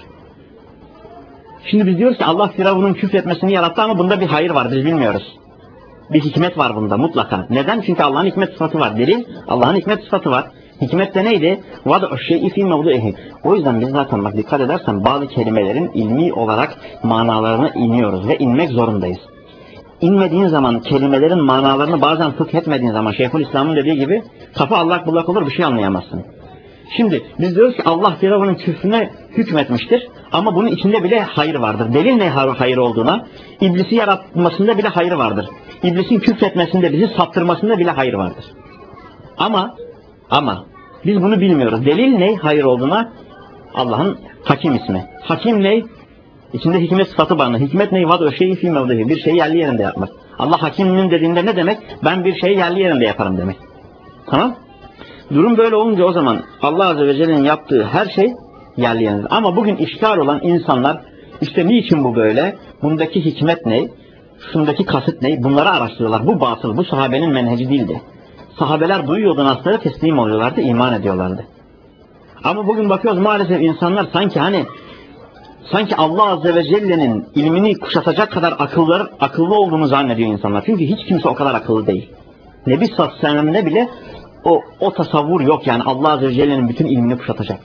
Şimdi biz diyoruz ki Allah Firavun'un küfretmesini yarattı ama bunda bir hayır var. Biz bilmiyoruz. Bir hikmet var bunda mutlaka. Neden? Çünkü Allah'ın hikmet sıfatı var. Delil, Allah'ın hikmet sıfatı var. Hikmet de neydi? وَضَعُ الشَّيْءِ فِي مَوْضِعِهِ. O yüzden biz zaten bak dikkat edersen bazı kelimelerin ilmi olarak manalarına iniyoruz ve inmek zorundayız. İnmediğin zaman, kelimelerin manalarını bazen fıkh etmediğin zaman, Şeyhülislam'ın dediği gibi kafa allak bullak olur, bir şey anlayamazsın. Şimdi biz diyoruz ki Allah Firavun'un küfrüne hükmetmiştir ama bunun içinde bile hayır vardır. Delil ne hayır olduğuna? İblisi yaratmasında bile hayır vardır. İblisin küfretmesinde, bizi saptırmasında bile hayır vardır. Ama ama biz bunu bilmiyoruz. Delil ne hayır olduğuna? Allah'ın Hakim ismi. Hakim ne? İçinde hikmet sıfatı barınır. Hikmet ne? Vad o şeyi fi mevdihi. Bir şeyi yerli yerinde yapmak. Allah Hakim'in dediğinde ne demek? Ben bir şeyi yerli yerinde yaparım demek. Tamam? Durum böyle olunca o zaman Allah Azze ve Celle'nin yaptığı her şey yerli yerinde. Ama bugün işgal olan insanlar işte niçin bu böyle? Bundaki hikmet ne? Şundaki kasıt ne? Bunları araştırıyorlar. Bu batıl. Bu sahabenin menheci değildi. Sahabeler duyuyordu nasları, teslim oluyorlardı, iman ediyorlardı. Ama bugün bakıyoruz maalesef insanlar sanki hani sanki Allah Azze ve Celle'nin ilmini kuşatacak kadar akıllar, akıllı olduğunu zannediyor insanlar. Çünkü hiç kimse o kadar akıllı değil. Nebi sallallahu aleyhi ve sellem'de bile o, o tasavvur yok yani Allah Azze ve Celle'nin bütün ilmini kuşatacak.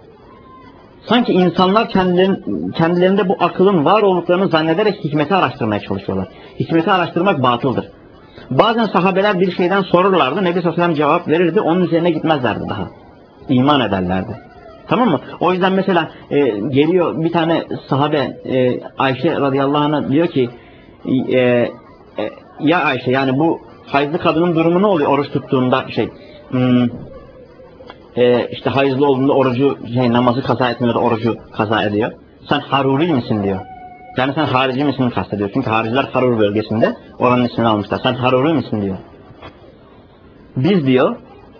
Sanki insanlar kendilerin, kendilerinde bu akılın var olduklarını zannederek hikmeti araştırmaya çalışıyorlar. Hikmeti araştırmak batıldır. Bazen sahabeler bir şeyden sorurlardı, Nebi sallallahu aleyhi ve sellem cevap verirdi, onun üzerine gitmezlerdi daha. İman ederlerdi. Tamam mı? O yüzden mesela e, geliyor bir tane sahabe e, Ayşe radıyallahu anh'a diyor ki e, e, ya Ayşe yani bu hayızlı kadının durumu ne oluyor oruç tuttuğunda şey hmm, e, işte hayızlı olduğunda orucu şey, namazı kaza etmiyor da orucu kaza ediyor. Sen haruri misin diyor. Yani sen harici misin kastediyor. Çünkü hariciler Harur bölgesinde oranın ismini almışlar. Sen haruri misin diyor. Biz diyor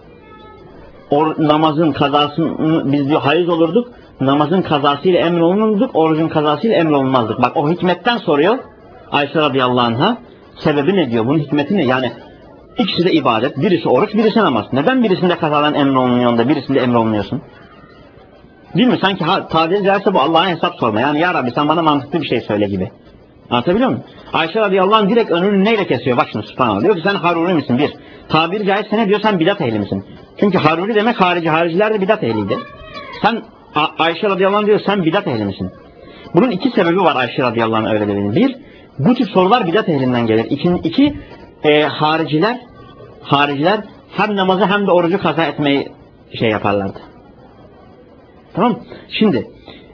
or, namazın kazasını biz diyor hayız olurduk. Namazın kazasıyla emrolunurduk. Orucun kazasıyla emrolunmazdık. Bak o hikmetten soruyor Ayşe radıyallahu anh'a. Sebebi ne diyor? Bunun hikmeti ne? Yani ikisi de ibadet. Birisi oruç, birisi namaz. Neden birisinde kazadan emrolunuyor da birisinde emrolunuyorsun? Değil mi? Sanki ha, tabiri caizse bu Allah'a hesap sorma. Yani ya Rabbi sen bana mantıklı bir şey söyle gibi. Anlatabiliyor muyum? Ayşe radıyallahu anh direkt önünü neyle kesiyor? Bak şimdi subhanallah. Diyor ki sen haruri misin? Bir. Tabiri caizse ne diyor? Sen bidat ehli misin? Çünkü haruri demek harici. Hariciler de bidat ehliydi. Sen A Ayşe radıyallahu anh diyor sen bidat ehli misin? Bunun iki sebebi var Ayşe radıyallahu anh öyle dediğinin. Bir, bu tip sorular bidat ehlinden gelir. İki, iki e, hariciler hariciler hem namazı hem de orucu kaza etmeyi şey yaparlardı. Tamam. Şimdi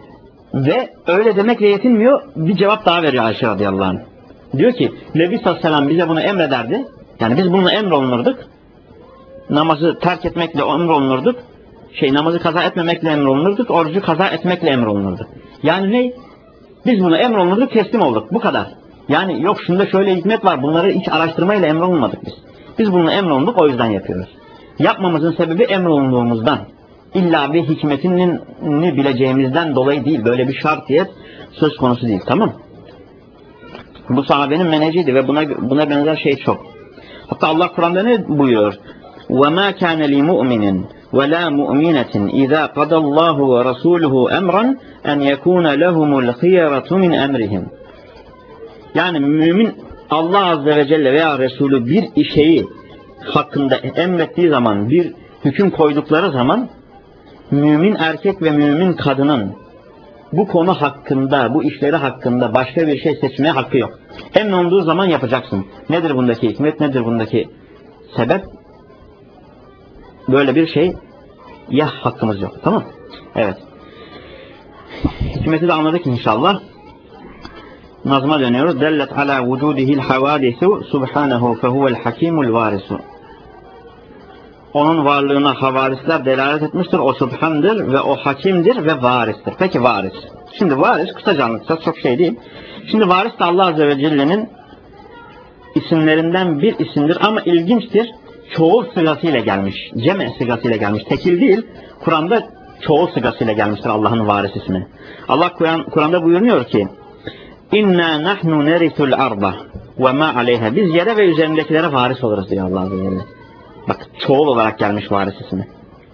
Ve öyle demekle yetinmiyor, bir cevap daha veriyor Ayşe radıyallahu anh. Diyor ki, Nebi sallallahu aleyhi ve sellem bize bunu emrederdi. Yani biz bununla emrolunurduk. Namazı terk etmekle emrolunurduk. Şey, namazı kaza etmemekle emrolunurduk. Orucu kaza etmekle emrolunurduk. Yani ne? Biz bunu emrolunurduk, teslim olduk. Bu kadar. Yani yok şunda şöyle hikmet var. Bunları hiç araştırmayla emrolunmadık biz. Biz bunu emrolunduk, o yüzden yapıyoruz. Yapmamızın sebebi emrolunduğumuzdan. İlla bir hikmetini bileceğimizden dolayı değil. Böyle bir şartiyet söz konusu değil. Tamam. Bu sahabenin menheciydi ve buna buna benzer şey çok. Hatta Allah Kur'an'da ne buyuruyor? وَمَا كَانَ لِمُؤْمِنٍ وَلَا مُؤْمِنَةٍ إِذَا قَضَى اللّٰهُ وَرَسُولُهُ أَمْرًا أَنْ يَكُونَ لَهُمُ الْخِيَرَةُ مِنْ أَمْرِهِمْ. Yani mümin Allah Azze ve Celle veya Resulü bir şeyi hakkında emrettiği zaman, bir hüküm koydukları zaman mümin erkek ve mümin kadının bu konu hakkında, bu işleri hakkında başka bir şey seçmeye hakkı yok. Emrolunduğu zaman yapacaksın. Nedir bundaki hikmet, nedir bundaki sebep? Böyle bir şey ya hakkımız yok. Tamam? Evet. Hikmeti de anladık inşallah. Nazma dönüyoruz. Dellet ala vücudihil havadisu subhanahu fehuvel hakimul varisu. Onun varlığına havadisler delalet etmiştir. O subhandır ve o hakimdir ve varistir. Peki varis. Şimdi varis kısaca anlatacağız. Çok şey değil. Şimdi varis de Allah Azze ve Celle'nin isimlerinden bir isimdir ama ilginçtir. Çoğul sıgasıyla gelmiş. Cem sıgasıyla gelmiş. Tekil değil. Kur'an'da çoğul sıgasıyla gelmiştir Allah'ın varis ismi. Allah Kur'an Kur'an'da buyuruyor ki: İnna nahnu nerisul arda ve ma aleyha. Biz yere ve üzerindekilere varis oluruz diyor Allah Azze ve Celle. Bak çoğul olarak gelmiş varis ismi.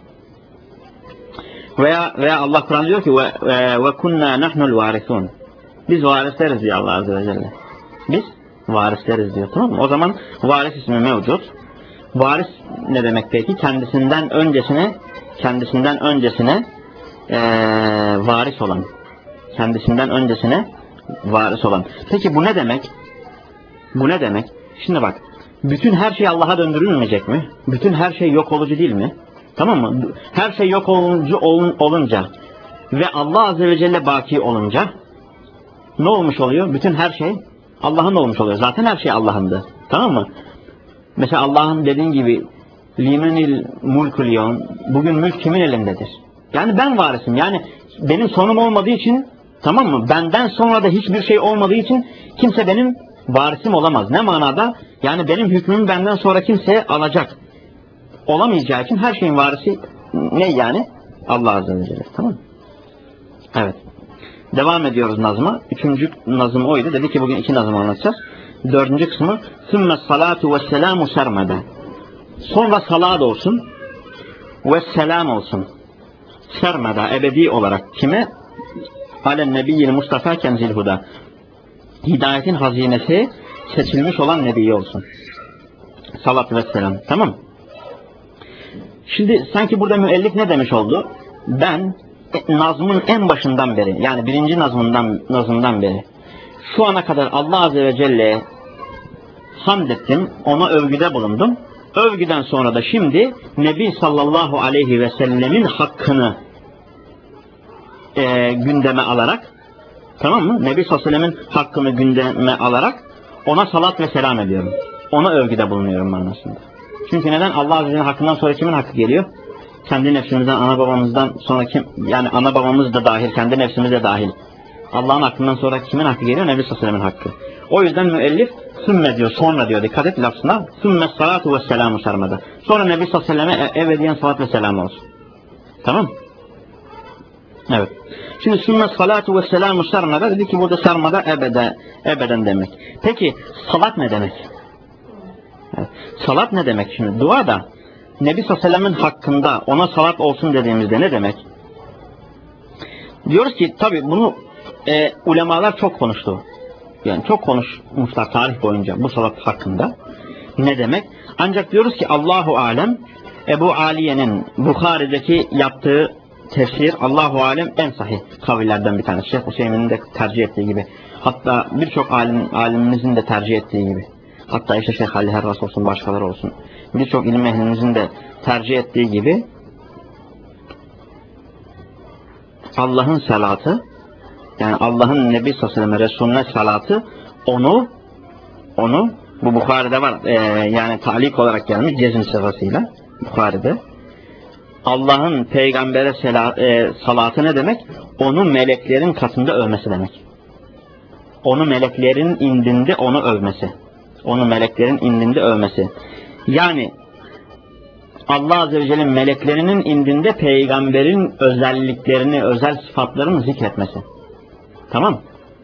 Veya veya Allah Kur'an diyor ki ve ve kunna nahnul varisun. Biz varisleriz diyor Allah Azze ve Celle. Biz varisleriz diyor. Tamam mı? O zaman varis ismi mevcut. Varis ne demek peki? Kendisinden öncesine kendisinden öncesine ee, varis olan. Kendisinden öncesine varis olan. Peki bu ne demek? Bu ne demek? Şimdi bak. Bütün her şey Allah'a döndürülmeyecek mi? Bütün her şey yok olucu değil mi? Tamam mı? Her şey yok olucu olunca ve Allah Azze ve Celle baki olunca ne olmuş oluyor? Bütün her şey Allah'ın olmuş oluyor. Zaten her şey Allah'ındı. Tamam mı? Mesela Allah'ın dediğin gibi limenil mulkul yevm, bugün mülk kimin elindedir? Yani ben varisim. Yani benim sonum olmadığı için, tamam mı? Benden sonra da hiçbir şey olmadığı için kimse benim varisim olamaz. Ne manada? Yani benim hükmümü benden sonra kimseye alacak olamayacağı için her şeyin varisi ne yani? Allah Azze ve Celle. Tamam mı? Evet. Devam ediyoruz nazma. Üçüncü nazım oydu. Dedi ki bugün iki nazım anlatacağız. Dördüncü kısmı sümme salatu ve selamu sermede. Sonra salat olsun ve selam olsun. Sermede, ebedi olarak. Kime? Alen nebiyyil Mustafa kenzil huda. Hidayetin hazinesi seçilmiş olan nebi olsun. Salat ve selam. Tamam. Şimdi sanki burada müellif ne demiş oldu? Ben nazmın en başından beri, yani birinci nazmından, nazmından beri şu ana kadar Allah Azze ve Celle'ye hamd ettim, ona övgüde bulundum. Övgüden sonra da şimdi Nebi sallallahu aleyhi ve sellemin hakkını e, gündeme alarak, tamam mı? Nebi sallallahu aleyhi ve sellemin hakkını gündeme alarak ona salat ve selam ediyorum. Ona övgüde bulunuyorum manasında. Çünkü neden? Allah Azze ve Celle'nin hakkından sonra kimin hakkı geliyor? Kendi nefsimizden, ana babamızdan sonra kim? Yani ana babamız da dahil, kendi nefsimiz de dahil. Allah'ın hakkından sonra kimin hakkı geliyor? Nebi sallallahu aleyhi ve sellemin hakkı. O yüzden müellif sümme diyor, sonra diyor. Dikkat et lafzına. Sümme salatu ve selamu sarmada. Sonra Nebi sallallahu aleyhi ve selleme ebediyen salat ve selam olsun. Tamam? Evet. Şimdi sümme salatu ve selamu sarmada dedi ki burada sarmada ebede, ebeden demek. Peki salat ne demek? Evet. Salat ne demek şimdi? Dua da Nebi sallallahu aleyhi ve sellemin hakkında ona salat olsun dediğimizde ne demek? Diyoruz ki tabi bunu e, ulemalar çok konuştu. Yani çok konuşmuşlar tarih boyunca bu salat hakkında. Ne demek? Ancak diyoruz ki Allahu alem, Ebu Aliye'nin Bukhari'deki yaptığı tefsir Allahu alem en sahih kavillerden bir tanesi. Şeyh Hüseyin'in de tercih ettiği gibi. Hatta birçok alim, alimimizin de tercih ettiği gibi. Hatta işte Şeyh Ali Herras olsun, başkaları olsun. Birçok ilim ehlimizin de tercih ettiği gibi Allah'ın salatı yani Allah'ın Nebi sallallahu aleyhi ve sellem Resulüne salatı onu onu bu Bukhari'de var e, yani talik olarak gelmiş cezm sıfasıyla Bukhari'de. Allah'ın peygambere sela, e, salatı ne demek? Onu meleklerin katında övmesi demek. Onu meleklerin indinde onu övmesi. Onu meleklerin indinde övmesi. Yani Allah Azze ve Celle'nin meleklerinin indinde peygamberin özelliklerini, özel sıfatlarını zikretmesi. Tamam.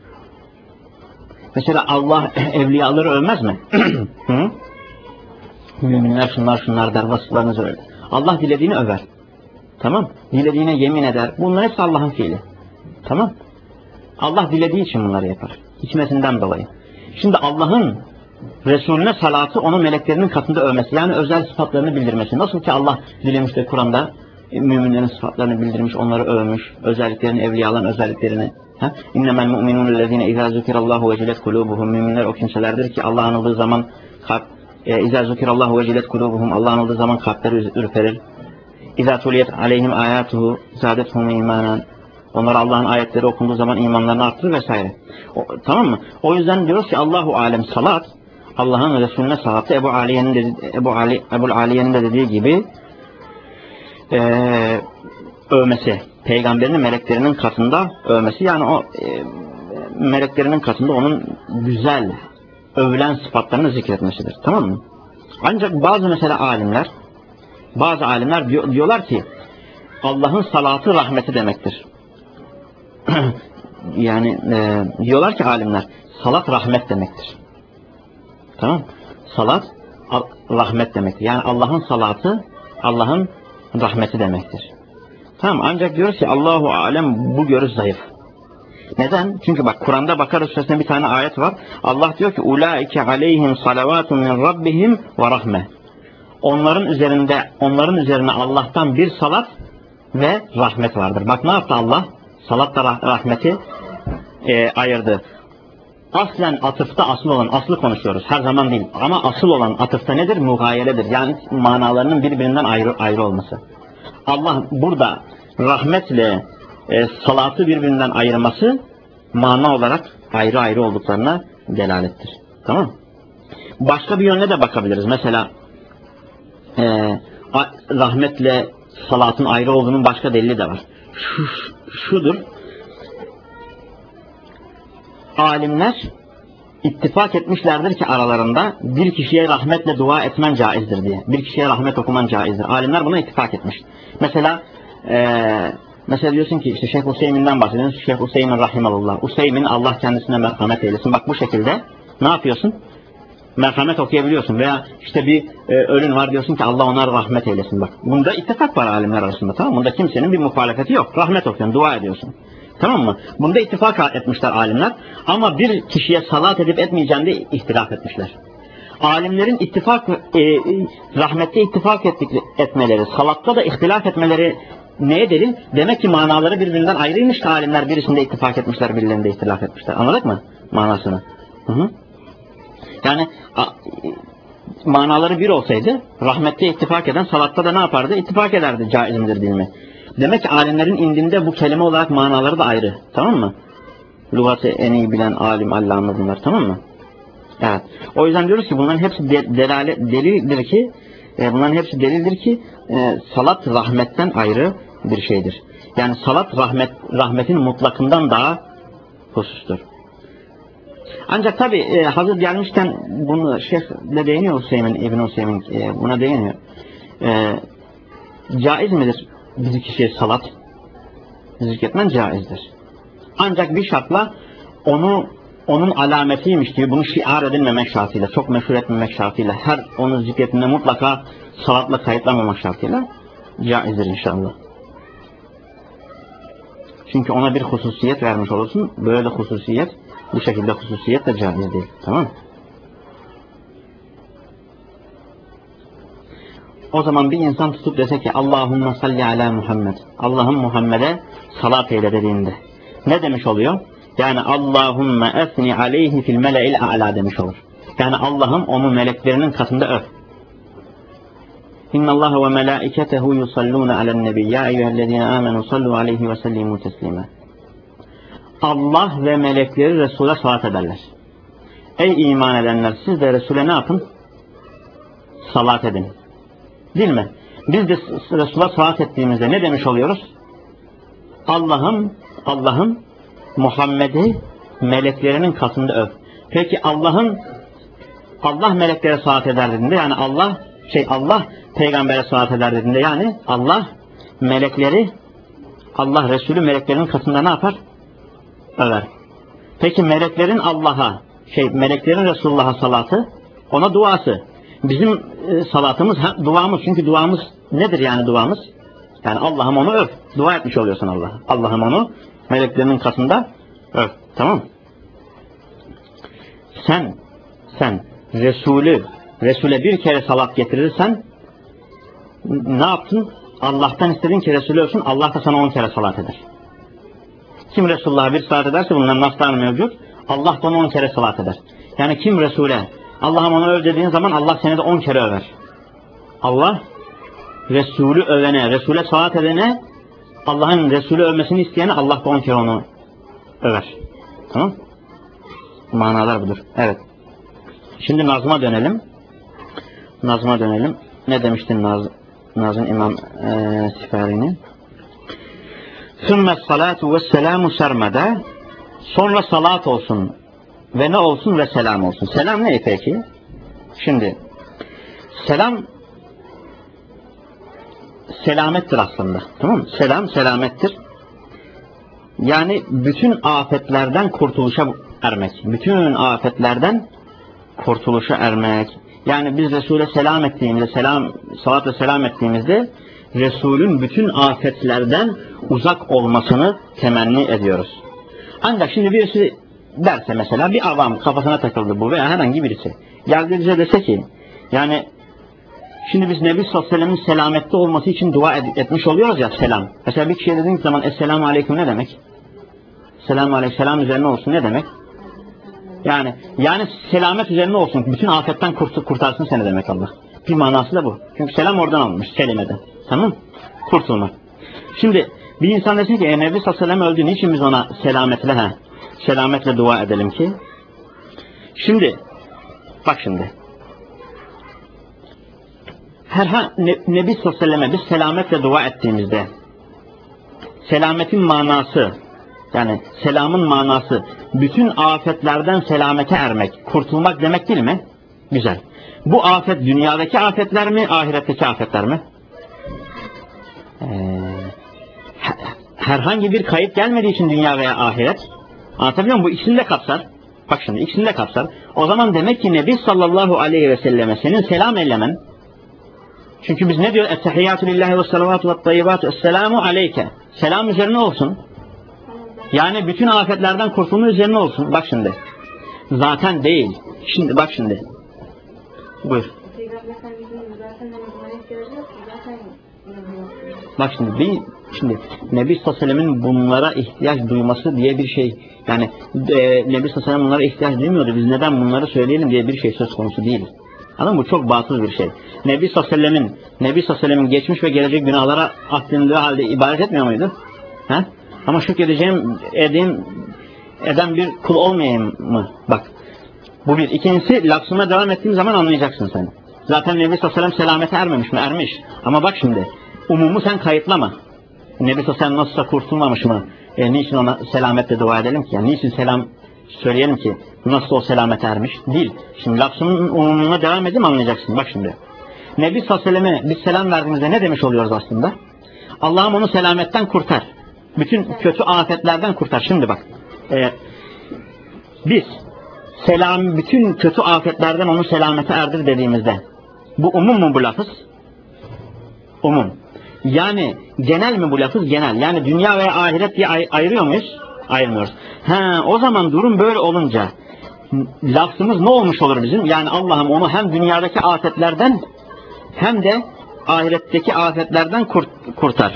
Mesela Allah evliyaları övmez mi? Hı? Müminler şunlar şunlar der, vasıflarını söyler. Allah dilediğini över. Tamam. Dilediğine yemin eder. Bunlar hepsi Allah'ın fiili. Tamam. Allah dilediği için bunları yapar. Hikmetinden dolayı. Şimdi Allah'ın Resulüne salatı onu meleklerinin katında övmesi. Yani özel sıfatlarını bildirmesi. Nasıl ki Allah dilemiş de Kur'an'da müminlerin sıfatlarını bildirmiş, onları övmüş. Özelliklerini, evliyaların özelliklerini. İnnemel mu'minûnellezîne izâ zükirallâhu vecilet kulûbuhum. Müminler o kimselerdir ki Allah anıldığı zaman kalp izâ zükirallâhu vecilet kulûbuhum. Allah anıldığı zaman kalpleri ürperir. İzâ tuliyet aleyhim âyâtuhu zâdethum îmânan. Onlara Allah'ın ayetleri okunduğu zaman imanlarını arttırır vesaire. O, tamam mı? O yüzden diyoruz ki Allahu alem salat, Allah'ın Resulüne salatı Ebu Aliye'nin de, Ebu Ali Ebu Aliye'nin de dediği gibi e, övmesi, peygamberin meleklerinin katında övmesi, yani o e, meleklerinin katında onun güzel övülen sıfatlarını zikretmesidir. Tamam mı? Ancak bazı mesela alimler bazı alimler diyor, diyorlar ki Allah'ın salatı rahmeti demektir. Yani e, diyorlar ki alimler salat rahmet demektir. Tamam? Salat rahmet demektir. Yani Allah'ın salatı Allah'ın rahmeti demektir. Tamam, ancak diyoruz ki Allahu alem bu görüş zayıf. Neden? Çünkü bak Kur'an'da Bakara Suresi'nde bir tane ayet var. Allah diyor ki ulaike aleyhim salavatun min rabbihim ve rahme. Onların üzerinde onların üzerine Allah'tan bir salat ve rahmet vardır. Bak ne yaptı Allah? Salatla rah rahmeti e, ayırdı. Aslen atıfta asıl olan, aslı konuşuyoruz her zaman değil. Ama asıl olan atıfta nedir? Mugayeredir. Yani manalarının birbirinden ayrı ayrı olması. Allah burada rahmetle e, salatı birbirinden ayırması mana olarak ayrı ayrı olduklarına delalettir. Tamam? Başka bir yönle de bakabiliriz. Mesela e, rahmetle salatın ayrı olduğunun başka delili de var. Şu, şudur. Alimler ittifak etmişlerdir ki aralarında bir kişiye rahmetle dua etmen caizdir diye. Bir kişiye rahmet okuman caizdir. Alimler buna ittifak etmiş. Mesela ee, mesela diyorsun ki işte Şeyh Hüseyin'den bahsediyorsun. Şeyh Hüseyin rahimallah. Hüseyin Allah kendisine merhamet eylesin. Bak bu şekilde ne yapıyorsun? Merhamet okuyabiliyorsun. Veya işte bir e, ölün var diyorsun ki Allah ona rahmet eylesin. Bak bunda ittifak var alimler arasında. Tamam mı? Bunda kimsenin bir muhalefeti yok. Rahmet okuyorsun, dua ediyorsun. Tamam mı? Bunda ittifak etmişler alimler. Ama bir kişiye salat edip etmeyeceğini de ihtilaf etmişler. Alimlerin ittifak, e, rahmette ittifak ettik, etmeleri, salatta da ihtilaf etmeleri neye delil? Demek ki manaları birbirinden ayrıymış da alimler birisinde ittifak etmişler, birilerinde ihtilaf etmişler. Anladık mı manasını? Hı hı. Yani a, manaları bir olsaydı rahmette ittifak eden salatta da ne yapardı? İttifak ederdi caiz midir değil mi? Demek ki alimlerin indinde bu kelime olarak manaları da ayrı. Tamam mı? Lügatı en iyi bilen alim allame bunlar. Tamam mı? Evet. O yüzden diyoruz ki bunların hepsi de, delale, delildir ki e, bunların hepsi delildir ki e, salat rahmetten ayrı bir şeydir. Yani salat rahmet rahmetin mutlakından daha husustur. Ancak tabi e, hazır gelmişken bunu Şeyh de değiniyor, Hüseyin İbn Hüseyin e, buna değiniyor. E, caiz midir bir kişiye salat zikretmen? Caizdir. Ancak bir şartla onu onun alametiymiş gibi bunu şiar edilmemek şartıyla, çok meşhur etmemek şartıyla, her onun zikretinde mutlaka salatla kayıtlamamak şartıyla caizdir inşallah. Çünkü ona bir hususiyet vermiş olursun. Böyle de hususiyet, bu şekilde hususiyet de caiz değil. Tamam mı? O zaman bir insan tutup dese ki Allahümme salli ala Muhammed, Allah'ım Muhammed'e salat eyle dediğinde ne demiş oluyor? Yani Allahümme esni aleyhi fil mele'il a'la demiş olur. Yani Allah'ım onu meleklerinin katında öv. İnnallâhe ve melâiketehu yusallûne alen nebi. Ya eyyühellezîne âmenû sallu aleyhi ve sellimû teslîmâ. Allah ve melekleri Resul'e salat ederler. Ey iman edenler, siz de Resul'e ne yapın? Salat edin. Değil mi? Biz de Resul'a salat ettiğimizde ne demiş oluyoruz? Allah'ım, Allah'ım Muhammed'i meleklerinin katında öv. Peki Allah'ın Allah meleklere salat eder dediğinde, yani Allah şey Allah peygambere salat eder dediğinde, yani Allah melekleri, Allah Resulü meleklerin katında ne yapar? Över. Peki meleklerin Allah'a, şey meleklerin Resulullah'a salatı, ona duası. Bizim e, salatımız, ha, duamız. Çünkü duamız nedir yani duamız? Yani Allah'ım onu öv. Dua etmiş oluyorsun Allah'a. Allah'ım onu meleklerinin katında öv. Tamam. Sen, sen Resulü, Resul'e bir kere salat getirirsen ne yaptın? Allah'tan istedin ki Resulü övsün. Allah da sana on kere salat eder. Kim Resulullah'a bir salat ederse, bunların nasları mevcut, Allah da ona on kere salat eder. Yani kim Resul'e Allah'ım onu öv dediğin zaman Allah seni de on kere över. Allah Resulü övene, Resul'e salat edene, Allah'ın Resulü övmesini isteyene Allah da on kere onu över. Tamam? Manalar budur. Evet. Şimdi Nazım'a dönelim. Nazım'a dönelim. Ne demiştin Naz, Nazım İmam e, Sifari'nin? Sümme salatu ve selamu sermede, sonra salat olsun ve ne olsun ve selam olsun. Selam ne peki? Şimdi selam selamettir aslında. Tamam mı? Selam selamettir. Yani bütün afetlerden kurtuluşa ermek. Bütün afetlerden kurtuluşa ermek. Yani biz Resul'e selam ettiğimizde, selam, salat ve selam ettiğimizde Resul'ün bütün afetlerden uzak olmasını temenni ediyoruz. Ancak şimdi birisi derse, mesela bir avam kafasına takıldı bu veya herhangi birisi geldi bize dese ki, yani şimdi biz Nebi sallallahu aleyhi ve sellem'in selamette olması için dua et, etmiş oluyoruz ya, selam. Mesela bir kişiye dediğiniz zaman Esselamu Aleyküm ne demek? Selamu Aleyküm, selam üzerine olsun ne demek? Yani yani selamet üzerine olsun, bütün afetten kurt, kurtarsın seni demek Allah. Bir manası da bu. Çünkü selam oradan alınmış, kelimeden. Tamam? Kurtulmak. Şimdi bir insan desin ki e, Nebi sallallahu aleyhi ve sellem öldü, niçin biz ona selametle he, selametle dua edelim ki? Şimdi bak şimdi. Herhangi ne, Nebi sallallahu aleyhi ve selleme biz selametle dua ettiğimizde selametin manası, yani selamın manası bütün afetlerden selamete ermek, kurtulmak demek değil mi? Güzel. Bu afet dünyadaki afetler mi, ahiretteki afetler mi? Ee, herhangi bir kayıp gelmediği için dünya veya ahiret. Anlatabiliyor muyum? Bu ikisini de kapsar. Bak şimdi ikisini de kapsar. O zaman demek ki Nebi sallallahu aleyhi ve selleme senin selam eylemen. Çünkü biz ne diyor? Ettehiyyatü lillahi ve salavatu ve tayyibatü esselamu aleyke. Selam üzerine olsun. Yani bütün afetlerden kurtulma üzerine olsun. Bak şimdi. Zaten değil. Şimdi bak şimdi. Buyur. Bak şimdi bir, şimdi Nebi sallallahu aleyhi ve sellem'in bunlara ihtiyaç duyması diye bir şey, yani e, Nebi sallallahu aleyhi ve sellem bunlara ihtiyaç duymuyordu. Biz neden bunları söyleyelim diye bir şey söz konusu değil. Anladın mı? Bu çok batıl bir şey. Nebi sallallahu aleyhi ve sellem'in Nebi sallallahu aleyhi ve sellem'in geçmiş ve gelecek günahlara affedildiği halde ibadet etmiyor muydu? He? Ama şükredeceğim edeyim, eden bir kul olmayayım mı? Bak. Bu bir. İkincisi, lafzıma devam ettiğim zaman anlayacaksın sen. Zaten Nebi sallallahu aleyhi ve sellem selamete ermemiş mi? Ermiş. Ama bak şimdi. Umumu sen kayıtlama. Nebi sallallahu aleyhi ve sellem nasılsa kurtulmamış mı? E, niçin ona selametle dua edelim ki? Yani niçin selam söyleyelim ki? Nasıl o selamete ermiş? Değil. Şimdi lafzının umumuna devam edeyim, anlayacaksın. Bak şimdi. Nebi sallallahu aleyhi ve sellem'e biz selam verdiğimizde ne demiş oluyoruz aslında? Allah'ım onu selametten kurtar. Bütün kötü afetlerden kurtar. Şimdi bak. E, biz selam, bütün kötü afetlerden onu selamete erdir dediğimizde bu umum mu bu lafız? Umum. Yani genel mi bu lafız? Genel. Yani dünya veya ahiret diye ay ayırıyor muyuz? Ayırmıyoruz. Ha, o zaman durum böyle olunca lafzımız ne olmuş olur bizim? Yani Allah'ım onu hem dünyadaki afetlerden hem de ahiretteki afetlerden kurt kurtar.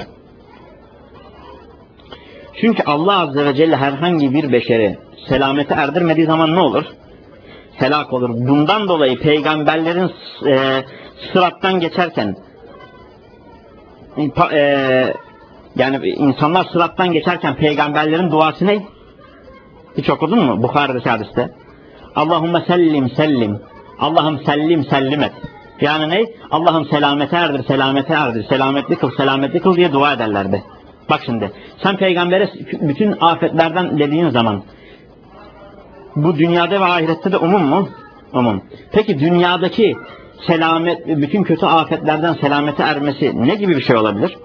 Çünkü Allah Azze ve Celle herhangi bir beşeri selamete erdirmediği zaman ne olur? Helak olur. Bundan dolayı peygamberlerin e, sırattan geçerken e, yani insanlar sırattan geçerken peygamberlerin duası ne? Hiç okudun mu? Bukhari'deki hadiste. Allahümme sellim sellim. Allah'ım sellim sellim et. Yani ne? Allah'ım selamete erdir, selamete erdir, selametli kıl, selametli kıl diye dua ederlerdi. Bak şimdi, sen peygambere bütün afetlerden dediğin zaman, bu dünyada ve ahirette de umum mu? Umum. Peki dünyadaki selamet, bütün kötü afetlerden selamete ermesi ne gibi bir şey olabilir?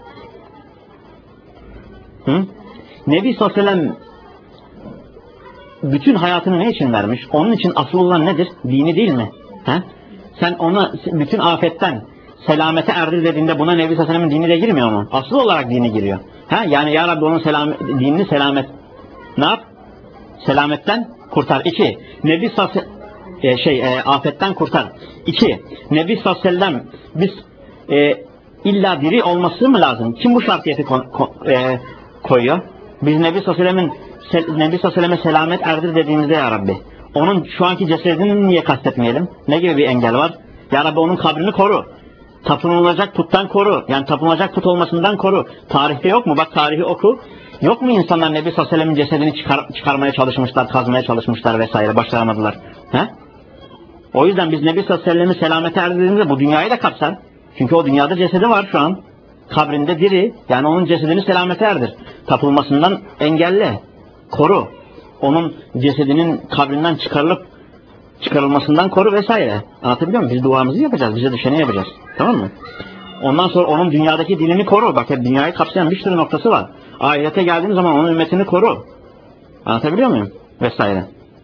Hı? Nebi sallallahu aleyhi ve sellem bütün hayatını ne için vermiş? Onun için asıl olan nedir? Dini değil mi? He? Sen ona bütün afetten selamete erdir dediğinde buna Nebi sallallahu aleyhi ve sellem'in dini de girmiyor mu? Asıl olarak dini giriyor. Ha? Yani ya Rabbi onun selamet, dinini selamet ne yap? Selametten kurtar. İki. Nebi sallallahu aleyhi ve sellem e, şey e, afetten kurtar. İki. Nebi sallallahu aleyhi ve sellem biz e, illa diri olması mı lazım? Kim bu şartiyeti kon, kon, e, koyuyor? Biz Nebi sallallahu aleyhi ve sellem'in Nebi sallallahu aleyhi ve sellem'e selamet erdir dediğimizde ya Rabbi, onun şu anki cesedini niye kastetmeyelim? Ne gibi bir engel var? Ya Rabbi onun kabrini koru. Tapınılacak puttan koru. Yani tapınılacak put olmasından koru. Tarihte yok mu? Bak tarihi oku. Yok mu insanlar Nebi sallallahu aleyhi ve sellem'in cesedini çıkar, çıkarmaya çalışmışlar, kazmaya çalışmışlar vesaire, başaramadılar. He? O yüzden biz Nebi sallallahu aleyhi ve sellem'i selamete erdirdiğimizde bu dünyayı da kapsar. Çünkü o dünyada cesedi var şu an. Kabrinde diri. Yani onun cesedini selamete erdir. Tapılmasından engelle. Koru. Onun cesedinin kabrinden çıkarılıp çıkarılmasından koru vesaire. Anlatabiliyor muyum? Biz duamızı yapacağız. Bize düşeni yapacağız. Tamam mı? Ondan sonra onun dünyadaki dinini koru. Bak hep dünyayı kapsayan bir sürü noktası var. Ahirete geldiğim zaman onun ümmetini koru. Anlatabiliyor muyum? Vesaire.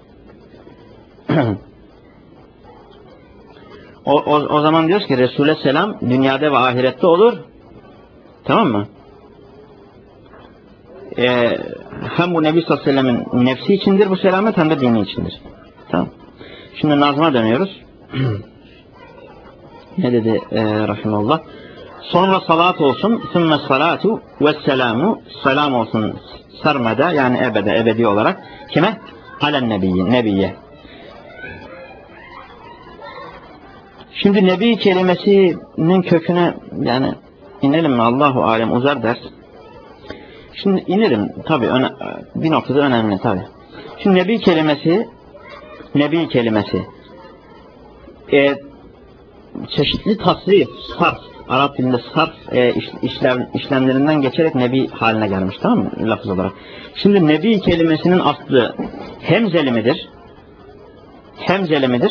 o, o, o zaman diyoruz ki Resul'e selam dünyada ve ahirette olur. Tamam mı? Ee, hem bu Nebi sallallahu aleyhi ve sellem'in nefsi içindir bu selamet hem de dini içindir. Tamam. Şimdi nazma dönüyoruz. Ne dedi e, rahimallah? Sonra salat olsun, sümme salatu ve selamu, selam olsun sarmada yani ebede, ebedi olarak kime? Alen nebiyye, nebiye. Şimdi nebi kelimesinin köküne yani inelim mi? Allahu alem uzar ders. Şimdi inelim tabi bir noktada önemli tabi. Şimdi nebi kelimesi nebi kelimesi e, çeşitli tasrif, sarf, Arap dilinde sarf e, iş, işlem, işlemlerinden geçerek nebi haline gelmiş, tamam mı? Lafız olarak. Şimdi nebi kelimesinin aslı hemzeli midir? Hemzeli midir?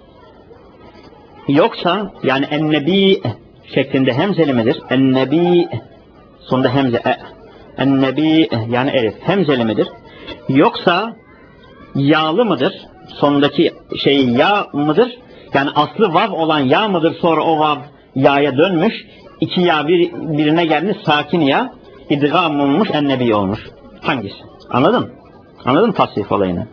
Yoksa yani ennebi şeklinde hemzeli midir? Ennebi sonunda hemze e. Ennebi yani elif hemzeli midir? Yoksa yağlı mıdır? Sondaki şey ya mıdır? Yani aslı vav olan ya mıdır? Sonra o vav ya'ya dönmüş. İki ya bir, birine gelmiş sakin ya. İdgam olmuş ennebi olmuş. Hangisi? Anladın? Anladın tasrif olayını?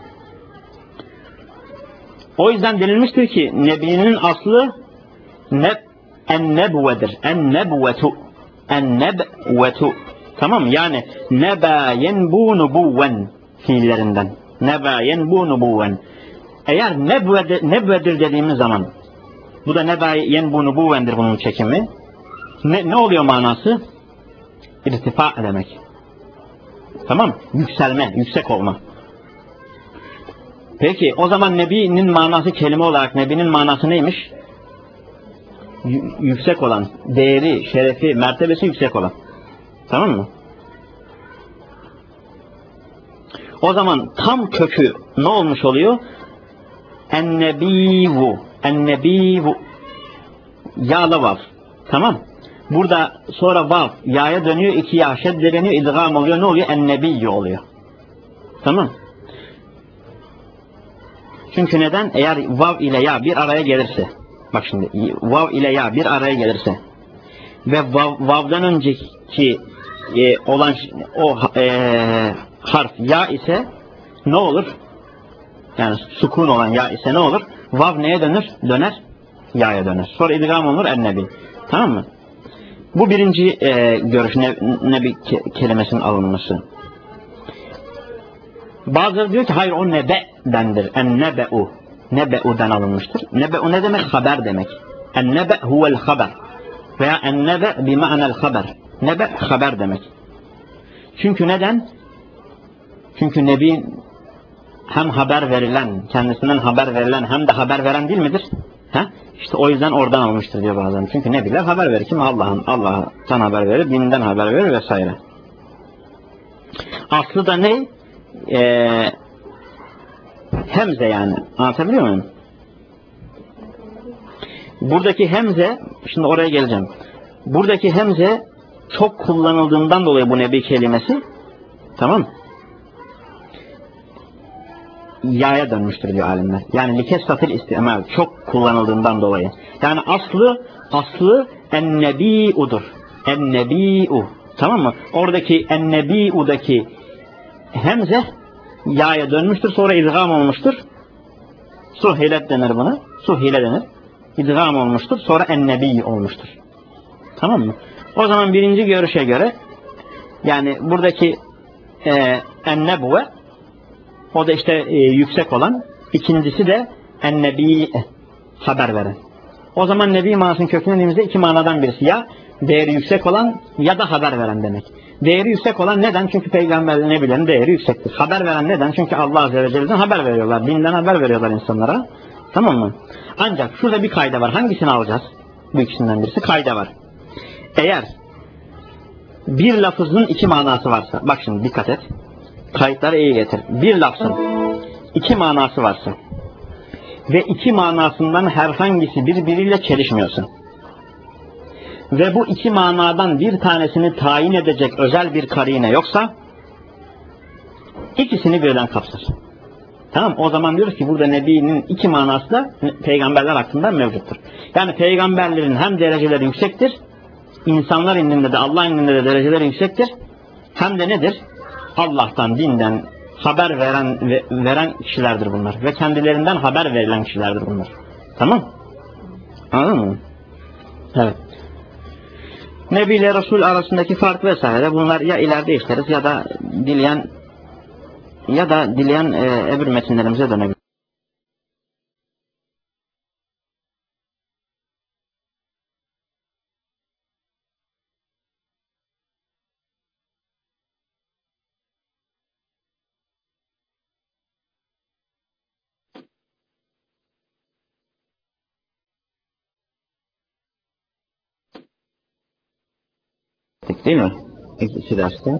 O yüzden denilmiştir ki nebinin aslı neb ennebvedir. Ennebvetu. Ennebvetu. Tamam mı? Yani neba yenbu nubuven fiillerinden. Neba yenbu nubuven. Eğer nebvedir, nebvedir dediğimiz zaman bu da neba yenbu nubuvendir bunun çekimi. Ne, ne oluyor manası? İrtifa demek. Tamam mı? Yükselme, yüksek olma. Peki o zaman nebinin manası kelime olarak nebinin manası neymiş? Y yüksek olan, değeri, şerefi, mertebesi yüksek olan. Tamam mı? O zaman tam kökü ne olmuş oluyor? Ennebivu. Ennebivu. Yağla vav. Tamam. Burada sonra vav ya'ya dönüyor, iki ya şeddeleniyor, idgam oluyor. Ne oluyor? Ennebiyyu oluyor. Tamam. Çünkü neden? Eğer vav ile ya bir araya gelirse, bak şimdi vav ile ya bir araya gelirse ve vav, vav'dan önceki e, olan o e, harf ya ise ne olur? Yani sukun olan ya ise ne olur? Vav neye dönür? Döner. Ya'ya döner. Sonra idgam olur ennebi. Tamam mı? Bu birinci e, görüş ne, nebi ke kelimesinin alınması. Bazıları diyor ki hayır o nebe'dendir. Ennebe'u. Nebe'u'dan alınmıştır. Nebe'u ne demek? Haber demek. Ennebe huvel haber. Veya ennebe bi ma'nel haber. Nebe haber demek. Çünkü neden? Çünkü Nebi hem haber verilen, kendisinden haber verilen hem de haber veren değil midir? He? İşte o yüzden oradan almıştır diyor bazen. Çünkü nebiler haber verir. Kim? Allah'ın, Allah'tan haber verir, dininden haber verir vesaire. Aslı da ne? Ee, hemze yani. Anlatabiliyor muyum? Buradaki hemze, şimdi oraya geleceğim. Buradaki hemze çok kullanıldığından dolayı bu nebi kelimesi, tamam mı? Ya'ya dönmüştür diyor alimler. Yani likesratil istimal, çok kullanıldığından dolayı. Yani aslı, aslı ennebi'udur. Ennebi'u. Tamam mı? Oradaki ennebi'udaki hemze Ya'ya dönmüştür, sonra idgam olmuştur. Suhilet denir buna. Suhile denir. İdgam olmuştur, sonra ennebi olmuştur. Tamam mı? O zaman birinci görüşe göre, yani buradaki e, ennebuve, o da işte e, yüksek olan, ikincisi de ennebi, haber veren. O zaman nebi manasının köküne dediğimizde iki manadan birisi, ya değeri yüksek olan ya da haber veren demek. Değeri yüksek olan neden? Çünkü peygamberlerin, nebilerin değeri yüksektir. Haber veren neden? Çünkü Allah Azze ve Celle'den haber veriyorlar. Dinden haber veriyorlar insanlara. Tamam mı? Ancak şurada bir kayda var. Hangisini alacağız? Bu ikisinden birisi kayda var. Eğer bir lafızın iki manası varsa, bak şimdi dikkat et. Kayıtları iyi getir. Bir lafzın iki manası varsa ve iki manasından herhangisi birbiriyle çelişmiyorsa ve bu iki manadan bir tanesini tayin edecek özel bir karine yoksa ikisini birden kapsar. Tamam, o zaman diyoruz ki burada nebinin iki manası da peygamberler hakkında mevcuttur. Yani peygamberlerin hem dereceleri yüksektir, insanlar indinde de Allah indinde de dereceleri yüksektir, hem de nedir? Allah'tan, dinden haber veren ve, veren kişilerdir bunlar ve kendilerinden haber verilen kişilerdir bunlar. Tamam? Anladın mı? Evet. Nebi ile Resul arasındaki fark vesaire, bunlar ya ileride işleriz ya da dileyen ya da dileyen e, öbür metinlerimize dönebilir. Değil mi? İkisi derste.